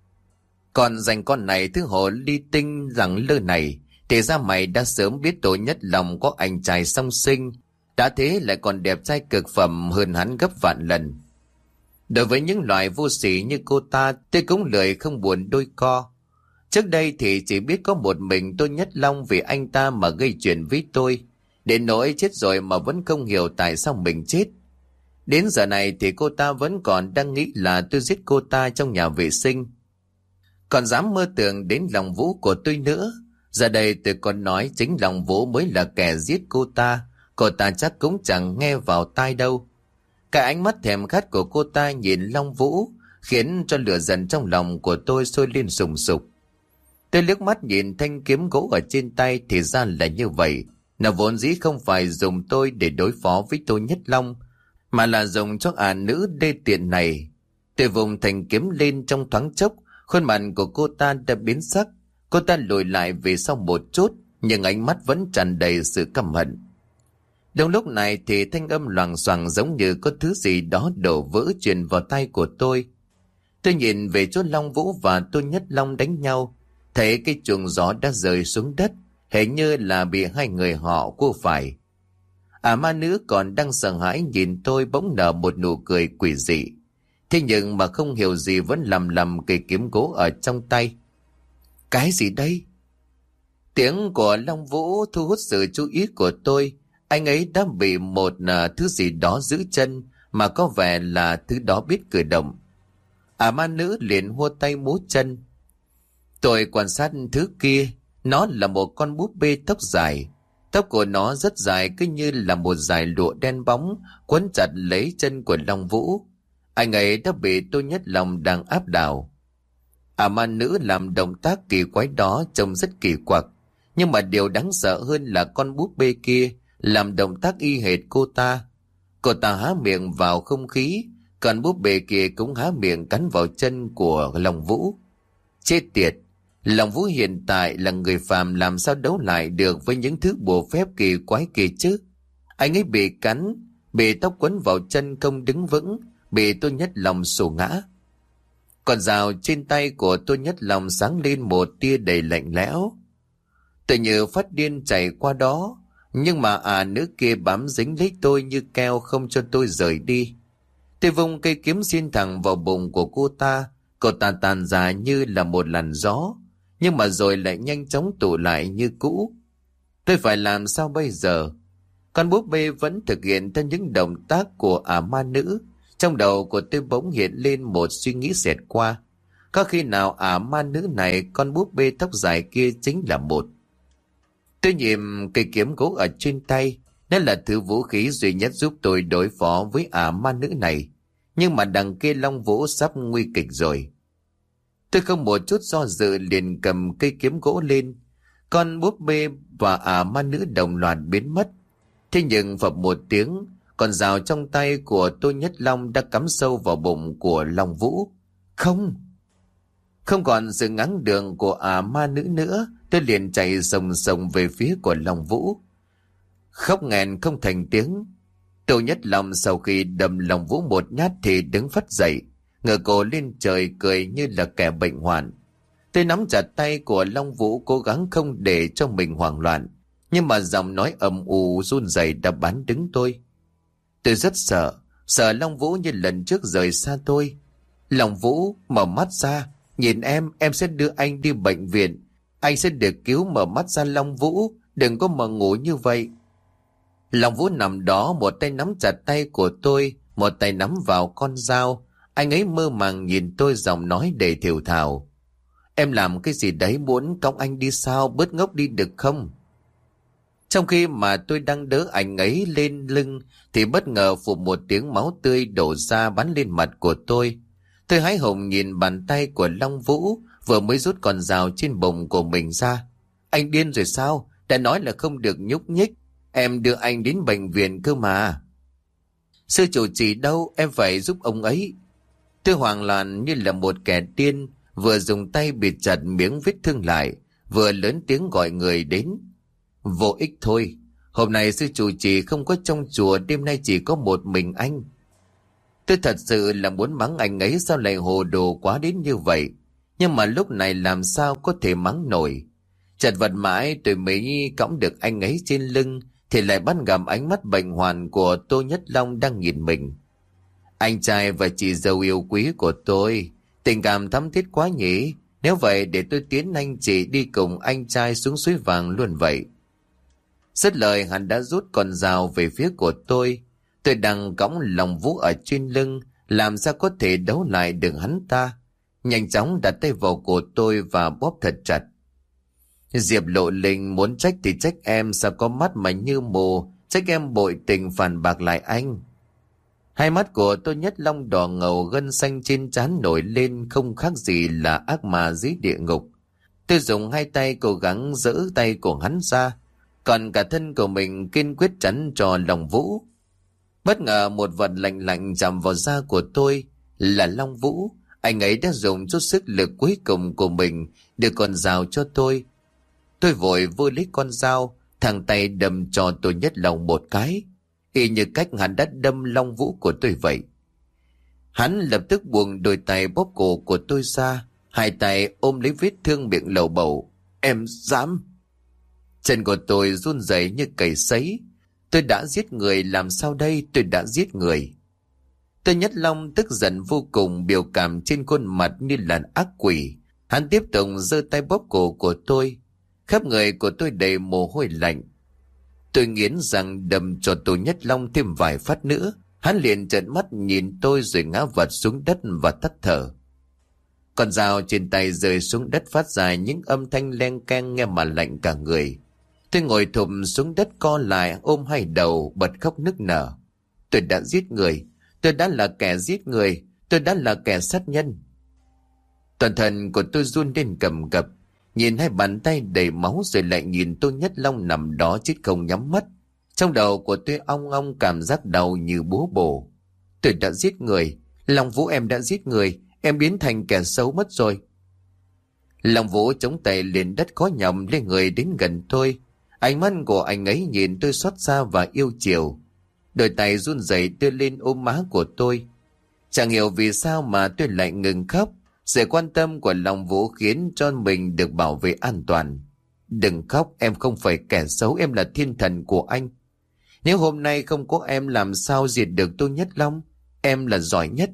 Còn dành con này thứ hồ ly tinh rằng lơ này, thì ra mày đã sớm biết tôi Nhất Long có anh trai song sinh, đã thế lại còn đẹp trai cực phẩm hơn hắn gấp vạn lần. Đối với những loại vô sĩ như cô ta, tôi cũng lười không buồn đôi co. Trước đây thì chỉ biết có một mình tôi Nhất Long vì anh ta mà gây chuyện với tôi, đến nỗi chết rồi mà vẫn không hiểu tại sao mình chết. Đến giờ này thì cô ta vẫn còn đang nghĩ là tôi giết cô ta trong nhà vệ sinh, còn dám mơ tưởng đến Long Vũ của tôi nữa. Giờ đây tôi còn nói chính Long Vũ mới là kẻ giết cô ta, cô ta chắc cũng chẳng nghe vào tai đâu. Cái ánh mắt thèm khát của cô ta nhìn Long Vũ khiến cho lửa giận trong lòng của tôi sôi lên sùng sục. Tôi liếc mắt nhìn thanh kiếm gỗ ở trên tay, thì ra là như vậy. Nó vốn dĩ không phải dùng tôi để đối phó với tôi Nhất Long, mà là dùng cho ả nữ đê tiện này. Tôi vùng thanh kiếm lên trong thoáng chốc, khuôn mặt của cô ta đã biến sắc. Cô ta lùi lại về sau một chút, nhưng ánh mắt vẫn tràn đầy sự căm hận. Đúng lúc này thì thanh âm loằng xoằng giống như có thứ gì đó đổ vỡ truyền vào tai của tôi. Tôi nhìn về chỗ Long Vũ và tôi Nhất Long đánh nhau, thấy cái chuồng gió đã rơi xuống đất, hình như là bị hai người họ cua phải. À ma nữ còn đang sợ hãi nhìn tôi bỗng nở một nụ cười quỷ dị. Thế nhưng mà không hiểu gì vẫn lầm lầm cây kiếm gỗ ở trong tay. Cái gì đây? Tiếng của Long Vũ thu hút sự chú ý của tôi. Anh ấy đã bị một uh, thứ gì đó giữ chân, mà có vẻ là thứ đó biết cử động. À ma nữ liền hô tay múa chân. Tôi quan sát thứ kia, nó là một con búp bê tóc dài. Tóc của nó rất dài, cứ như là một dải lụa đen bóng quấn chặt lấy chân của Long Vũ. Anh ấy đã bị tôi Nhất Long đang áp đảo. À ma nữ làm động tác kỳ quái đó trông rất kỳ quặc, nhưng mà điều đáng sợ hơn là con búp bê kia làm động tác y hệt cô ta. Cô ta há miệng vào không khí, còn búp bê kia cũng há miệng cắn vào chân của Long Vũ. Chết tiệt! Long Vũ hiện tại là người phàm, làm sao đấu lại được với những thứ bùa phép kỳ quái kia chứ? Anh ấy bị cắn, bị tóc quấn vào chân không đứng vững, bị tôi Nhất Long sổ ngã. Con dao trên tay của tôi Nhất Long sáng lên một tia đầy lạnh lẽo. Tôi như phát điên chạy qua đó, nhưng mà à nữ kia bám dính lấy tôi như keo không cho tôi rời đi. Tôi vung cây kiếm xiên thẳng vào bụng của cô ta. Cô ta tàn ra như là một làn gió, nhưng mà rồi lại nhanh chóng tụ lại như cũ. Tôi phải làm sao bây giờ? Con búp bê vẫn thực hiện theo những động tác của ả ma nữ. Trong đầu của tôi bỗng hiện lên một suy nghĩ xẹt qua. Có khi nào ả ma nữ này, con búp bê tóc dài kia chính là một? Tôi nhìn cây kiếm gỗ ở trên tay. Đó là thứ vũ khí duy nhất giúp tôi đối phó với ả ma nữ này. Nhưng mà đằng kia Long Vũ sắp nguy kịch rồi. Tôi không một chút do dự liền cầm cây kiếm gỗ lên. Con búp bê và ả ma nữ đồng loạt biến mất. Thế nhưng phập một tiếng, con dao trong tay của tôi Nhất Long đã cắm sâu vào bụng của Long Vũ. Không! Không còn sự ngáng đường của ả ma nữ nữa, tôi liền chạy sồng sồng về phía của Long Vũ. Khóc nghẹn không thành tiếng. Tôi Nhất Long sau khi đâm Long Vũ một nhát thì đứng phắt dậy, ngửa cổ lên trời cười như là kẻ bệnh hoạn. Tôi nắm chặt tay của Long Vũ cố gắng không để cho mình hoảng loạn, nhưng mà giọng nói ầm ù run rẩy đã bán đứng tôi. Tôi rất sợ, sợ Long Vũ như lần trước rời xa tôi. Long Vũ, mở mắt ra, nhìn em, em sẽ đưa anh đi bệnh viện. Anh sẽ được cứu, mở mắt ra Long Vũ, đừng có mà ngủ như vậy. Long Vũ nằm đó, một tay nắm chặt tay của tôi, một tay nắm vào con dao. Anh ấy mơ màng nhìn tôi, giọng nói đầy thều thào. Em làm cái gì đấy, muốn cõng anh đi sao, bớt ngốc đi được không? Trong khi mà tôi đang đỡ anh ấy lên lưng thì bất ngờ phụt một tiếng máu tươi đổ ra bắn lên mặt của tôi. Tôi hái hùng nhìn bàn tay của Long Vũ vừa mới rút con dao trên bụng của mình ra. Anh điên rồi sao? Đã nói là không được nhúc nhích. Em đưa anh đến bệnh viện cơ mà. Sư chủ chỉ đâu, em phải giúp ông ấy. Tôi hoảng loạn như là một kẻ điên, vừa dùng tay bịt chặt miếng vết thương lại, vừa lớn tiếng gọi người đến. Vô ích thôi, hôm nay sư trụ trì không có trong chùa, đêm nay chỉ có một mình anh. Tôi thật sự là muốn mắng anh ấy sao lại hồ đồ quá đến như vậy, nhưng mà lúc này làm sao có thể mắng nổi. Chật vật mãi tôi mới cõng được anh ấy trên lưng thì lại bắt gặp ánh mắt bệnh hoạn của Tô Nhất Long đang nhìn mình. Anh trai và chị dâu yêu quý của tôi, tình cảm thắm thiết quá nhỉ. Nếu vậy để tôi tiến anh chị đi cùng anh trai xuống suối vàng luôn vậy. Dứt lời hắn đã rút con dao về phía của tôi. Tôi đang cõng Long Vũ ở trên lưng, làm sao có thể đấu lại được hắn ta. Nhanh chóng đặt tay vào cổ tôi và bóp thật chặt. Diệp Lộ Linh muốn trách thì trách em, sao có mắt mà như mù, trách em bội tình phản bạc lại anh. Hai mắt của Tô Nhất Long đỏ ngầu, gân xanh trên trán nổi lên không khác gì là ác ma dưới địa ngục. Tôi dùng hai tay cố gắng giỡ tay của hắn ra, còn cả thân của mình kiên quyết chắn cho Long Vũ. Bất ngờ một vật lạnh lạnh chạm vào da của tôi, là Long Vũ. Anh ấy đã dùng chút sức lực cuối cùng của mình đưa con dao cho tôi. Tôi vội vơ lấy con dao, thẳng tay đâm cho Tô Nhất Long một cái, y như cách hắn đã đâm Long Vũ của tôi vậy. Hắn lập tức buông đôi tay bóp cổ của tôi ra, hai tay ôm lấy vết thương miệng lầu bầu. Em dám? Chân của tôi run rẩy như cầy sấy. Tôi đã giết người, làm sao đây? Tôi đã giết người. Tô Nhất Long tức giận vô cùng, biểu cảm trên khuôn mặt như là ác quỷ. Hắn tiếp tục giơ tay bóp cổ của tôi. Khắp người của tôi đầy mồ hôi lạnh. Tôi nghiến răng đâm cho Tô Nhất Long thêm vài phát nữa. Hắn liền trợn mắt nhìn tôi rồi ngã vật xuống đất và tắt thở. Con dao trên tay rơi xuống đất phát ra những âm thanh len keng nghe mà lạnh cả người. Tôi ngồi thụp xuống đất co lại ôm hai đầu bật khóc nức nở. Tôi đã giết người. Tôi đã là kẻ giết người. Tôi đã là kẻ sát nhân. Toàn thân của tôi run lên cầm cập. Nhìn hai bàn tay đầy máu rồi lại nhìn Tô Nhất Long nằm đó chết không nhắm mắt. Trong đầu của tôi ong ong cảm giác đau như búa bổ. Tôi đã giết người. Long Vũ, em đã giết người. Em biến thành kẻ xấu mất rồi. Long Vũ chống tay lên đất khó nhọc lên người đến gần tôi. Ánh mắt của anh ấy nhìn tôi xót xa và yêu chiều. Đôi tay run rẩy đưa lên ôm má của tôi. Chẳng hiểu vì sao mà tôi lại ngừng khóc. Sự quan tâm của Long Vũ khiến cho mình được bảo vệ an toàn. Đừng khóc, em không phải kẻ xấu, em là thiên thần của anh. Nếu hôm nay không có em làm sao diệt được Tô Nhất Long? Em là giỏi nhất.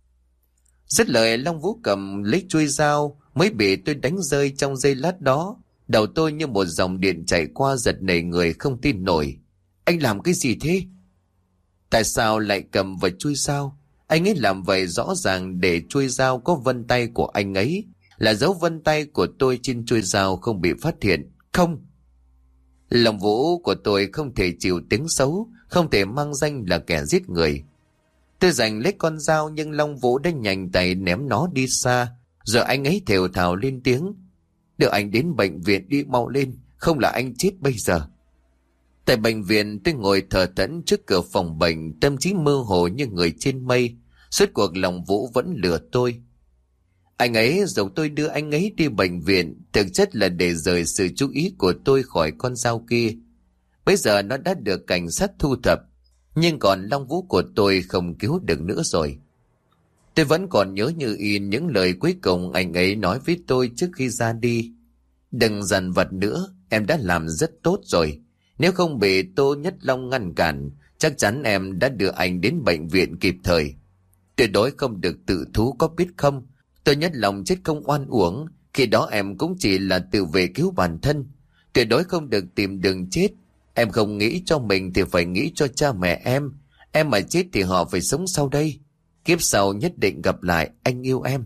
Dứt lời Long Vũ cầm lấy chuôi dao mới bị tôi đánh rơi trong giây lát đó. Đầu tôi như một dòng điện chảy qua, giật nảy người không tin nổi. Anh làm cái gì thế? Tại sao lại cầm vào chuôi dao? Anh ấy làm vậy rõ ràng để chuôi dao có vân tay của anh ấy, là dấu vân tay của tôi trên chuôi dao không bị phát hiện. Không! Lòng Vũ của tôi không thể chịu tiếng xấu, không thể mang danh là kẻ giết người. Tôi giành lấy con dao nhưng Long Vũ đã nhanh tay ném nó đi xa, rồi anh ấy thều thào lên tiếng. Đưa anh đến bệnh viện đi, mau lên, không là anh chết bây giờ. Tại bệnh viện tôi ngồi thờ thẫn trước cửa phòng bệnh, tâm trí mơ hồ như người trên mây. Suốt cuộc Long Vũ vẫn lừa tôi. Anh ấy dẫu tôi đưa anh ấy đi bệnh viện, thực chất là để rời sự chú ý của tôi khỏi con dao kia. Bây giờ nó đã được cảnh sát thu thập, nhưng còn Long Vũ của tôi không cứu được nữa rồi. Tôi vẫn còn nhớ như in những lời cuối cùng anh ấy nói với tôi trước khi ra đi. Đừng dằn vặt nữa, em đã làm rất tốt rồi. Nếu không bị Tô Nhất Long ngăn cản, chắc chắn em đã đưa anh đến bệnh viện kịp thời. Tuyệt đối không được tự thú, có biết không? Tô Nhất Long chết không oan uổng, khi đó em cũng chỉ là tự vệ cứu bản thân. Tuyệt đối không được tìm đường chết. Em không nghĩ cho mình thì phải nghĩ cho cha mẹ em. Em mà chết thì họ phải sống sau đây. Kiếp sau nhất định gặp lại, anh yêu em.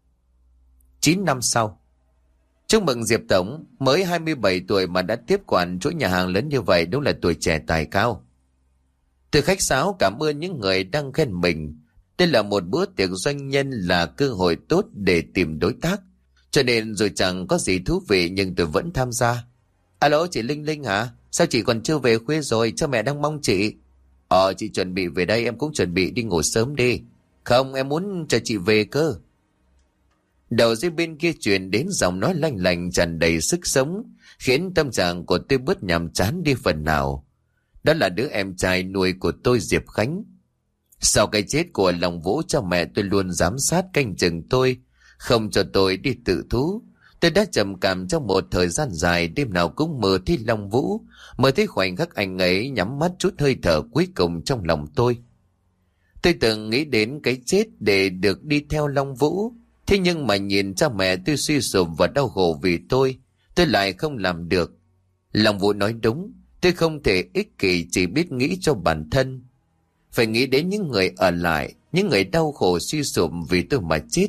Chín năm sau. Chúc mừng Diệp Tổng, mới hai mươi bảy tuổi mà đã tiếp quản chuỗi nhà hàng lớn như vậy, đúng là tuổi trẻ tài cao. Tôi khách sáo cảm ơn những người đang khen mình. Đây là một bữa tiệc doanh nhân, là cơ hội tốt để tìm đối tác. Cho nên rồi chẳng có gì thú vị nhưng tôi vẫn tham gia. Alo, chị Linh Linh hả? Sao chị còn chưa về khuya rồi? Cha mẹ đang mong chị. Ờ, chị chuẩn bị về đây, em cũng chuẩn bị đi ngủ sớm đi. Không, em muốn chờ chị về cơ. Đầu dây bên kia truyền đến giọng nói lanh lành tràn đầy sức sống, khiến tâm trạng của tôi bớt nhàm chán đi phần nào. Đó là đứa em trai nuôi của tôi, Diệp Khánh. Sau cái chết của Long Vũ, cha mẹ tôi luôn giám sát canh chừng tôi, không cho tôi đi tự thú. Tôi đã trầm cảm trong một thời gian dài, đêm nào cũng mơ thấy Long Vũ, mơ thấy khoảnh khắc anh ấy nhắm mắt chút hơi thở cuối cùng trong lòng tôi. Tôi từng nghĩ đến cái chết để được đi theo Long Vũ, thế nhưng mà nhìn cha mẹ tôi suy sụp và đau khổ vì tôi, tôi lại không làm được. Long Vũ nói đúng, tôi không thể ích kỷ chỉ biết nghĩ cho bản thân. Phải nghĩ đến những người ở lại, những người đau khổ suy sụp vì tôi mà chết.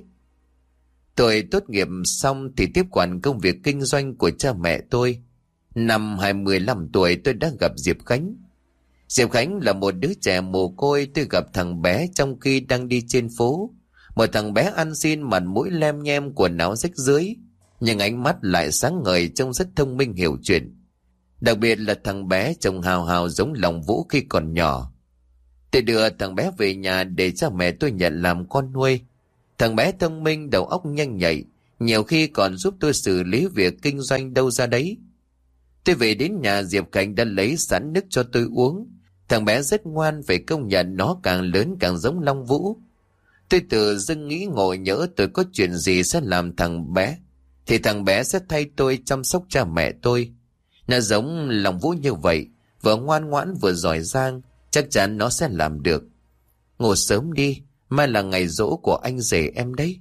Tôi tốt nghiệp xong thì tiếp quản công việc kinh doanh của cha mẹ tôi. Năm hai mươi lăm tuổi tôi đã gặp Diệp Khánh. Diệp Khánh là một đứa trẻ mồ côi. Tôi gặp thằng bé trong khi đang đi trên phố. Một thằng bé ăn xin, mặt mũi lem nhem, quần áo rách rưới, nhưng ánh mắt lại sáng ngời, trông rất thông minh hiểu chuyện. Đặc biệt là thằng bé trông hào hào giống Long Vũ khi còn nhỏ. Tôi đưa thằng bé về nhà để cha mẹ tôi nhận làm con nuôi. Thằng bé thông minh, đầu óc nhanh nhạy, nhiều khi còn giúp tôi xử lý việc kinh doanh đâu ra đấy. Tôi về đến nhà, Diệp Khánh đã lấy sẵn nước cho tôi uống. Thằng bé rất ngoan, phải công nhận nó càng lớn càng giống Long Vũ. Tôi tự dưng nghĩ ngồi nhỡ tôi có chuyện gì sẽ làm thằng bé, thì thằng bé sẽ thay tôi chăm sóc cha mẹ tôi. Nó giống Long Vũ như vậy, vừa ngoan ngoãn vừa giỏi giang, chắc chắn nó sẽ làm được. Ngủ sớm đi, mai là ngày giỗ của anh rể em đấy.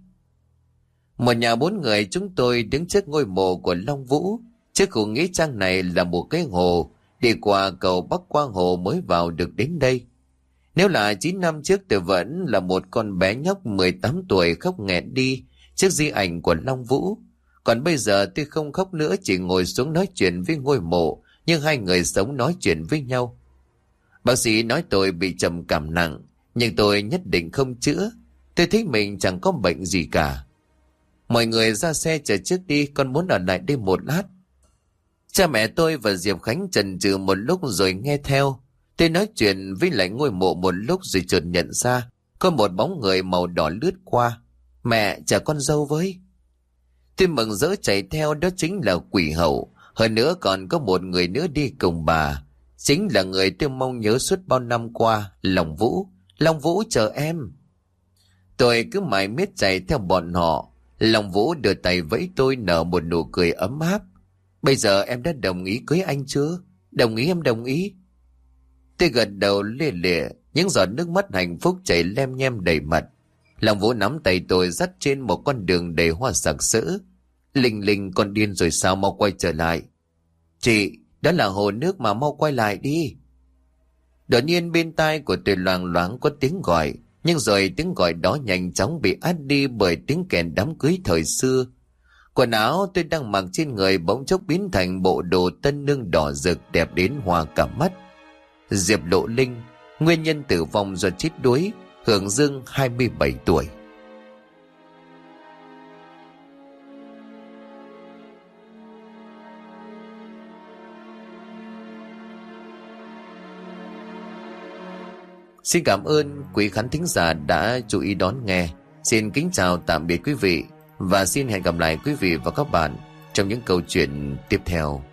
Một nhà bốn người chúng tôi đứng trước ngôi mộ của Long Vũ. Chiếc khu nghĩa trang này là một cái hồ, đi qua cầu bắc qua hồ mới vào được đến đây. Nếu là chín năm trước, tôi vẫn là một con bé nhóc mười tám tuổi khóc nghẹn đi trước di ảnh của Long Vũ. Còn bây giờ tôi không khóc nữa, chỉ ngồi xuống nói chuyện với ngôi mộ như hai người sống nói chuyện với nhau. Bác sĩ nói tôi bị trầm cảm nặng, nhưng tôi nhất định không chữa. Tôi thấy mình chẳng có bệnh gì cả. Mọi người ra xe chờ trước đi, con muốn ở lại đây một lát. Cha mẹ tôi và Diệp Khánh chần chừ một lúc rồi nghe theo. Tôi nói chuyện với lại ngôi mộ một lúc rồi chợt nhận ra có một bóng người màu đỏ lướt qua. Mẹ, chở con dâu với. Tôi mừng rỡ chạy theo, đó chính là Quỷ Hậu. Hơn nữa còn có một người nữa đi cùng bà, chính là người tôi mong nhớ suốt bao năm qua, Long Vũ. Long Vũ chờ em. Tôi cứ mãi miết chạy theo bọn họ. Long Vũ đưa tay vẫy tôi, nở một nụ cười ấm áp. Bây giờ em đã đồng ý cưới anh chưa? Đồng ý, em đồng ý. Tôi gật đầu lìa lịa, những giọt nước mắt hạnh phúc chảy lem nhem đầy mặt. Long Vũ nắm tay tôi dắt trên một con đường đầy hoa sặc sỡ. Linh Linh, con điên rồi sao, mau quay trở lại. Chị, đó là hồ nước mà, mau quay lại đi. Đột nhiên bên tai của tôi loang loáng có tiếng gọi, nhưng rồi tiếng gọi đó nhanh chóng bị át đi bởi tiếng kèn đám cưới thời xưa. Quần áo tôi đang mặc trên người bỗng chốc biến thành bộ đồ tân nương đỏ rực đẹp đến hoa cả mắt. Diệp Lộ Linh, nguyên nhân tử vong do chết đuối, hưởng dương hai mươi bảy tuổi. Xin cảm ơn quý khán thính giả đã chú ý đón nghe. Xin kính chào tạm biệt quý vị và xin hẹn gặp lại quý vị và các bạn trong những câu chuyện tiếp theo.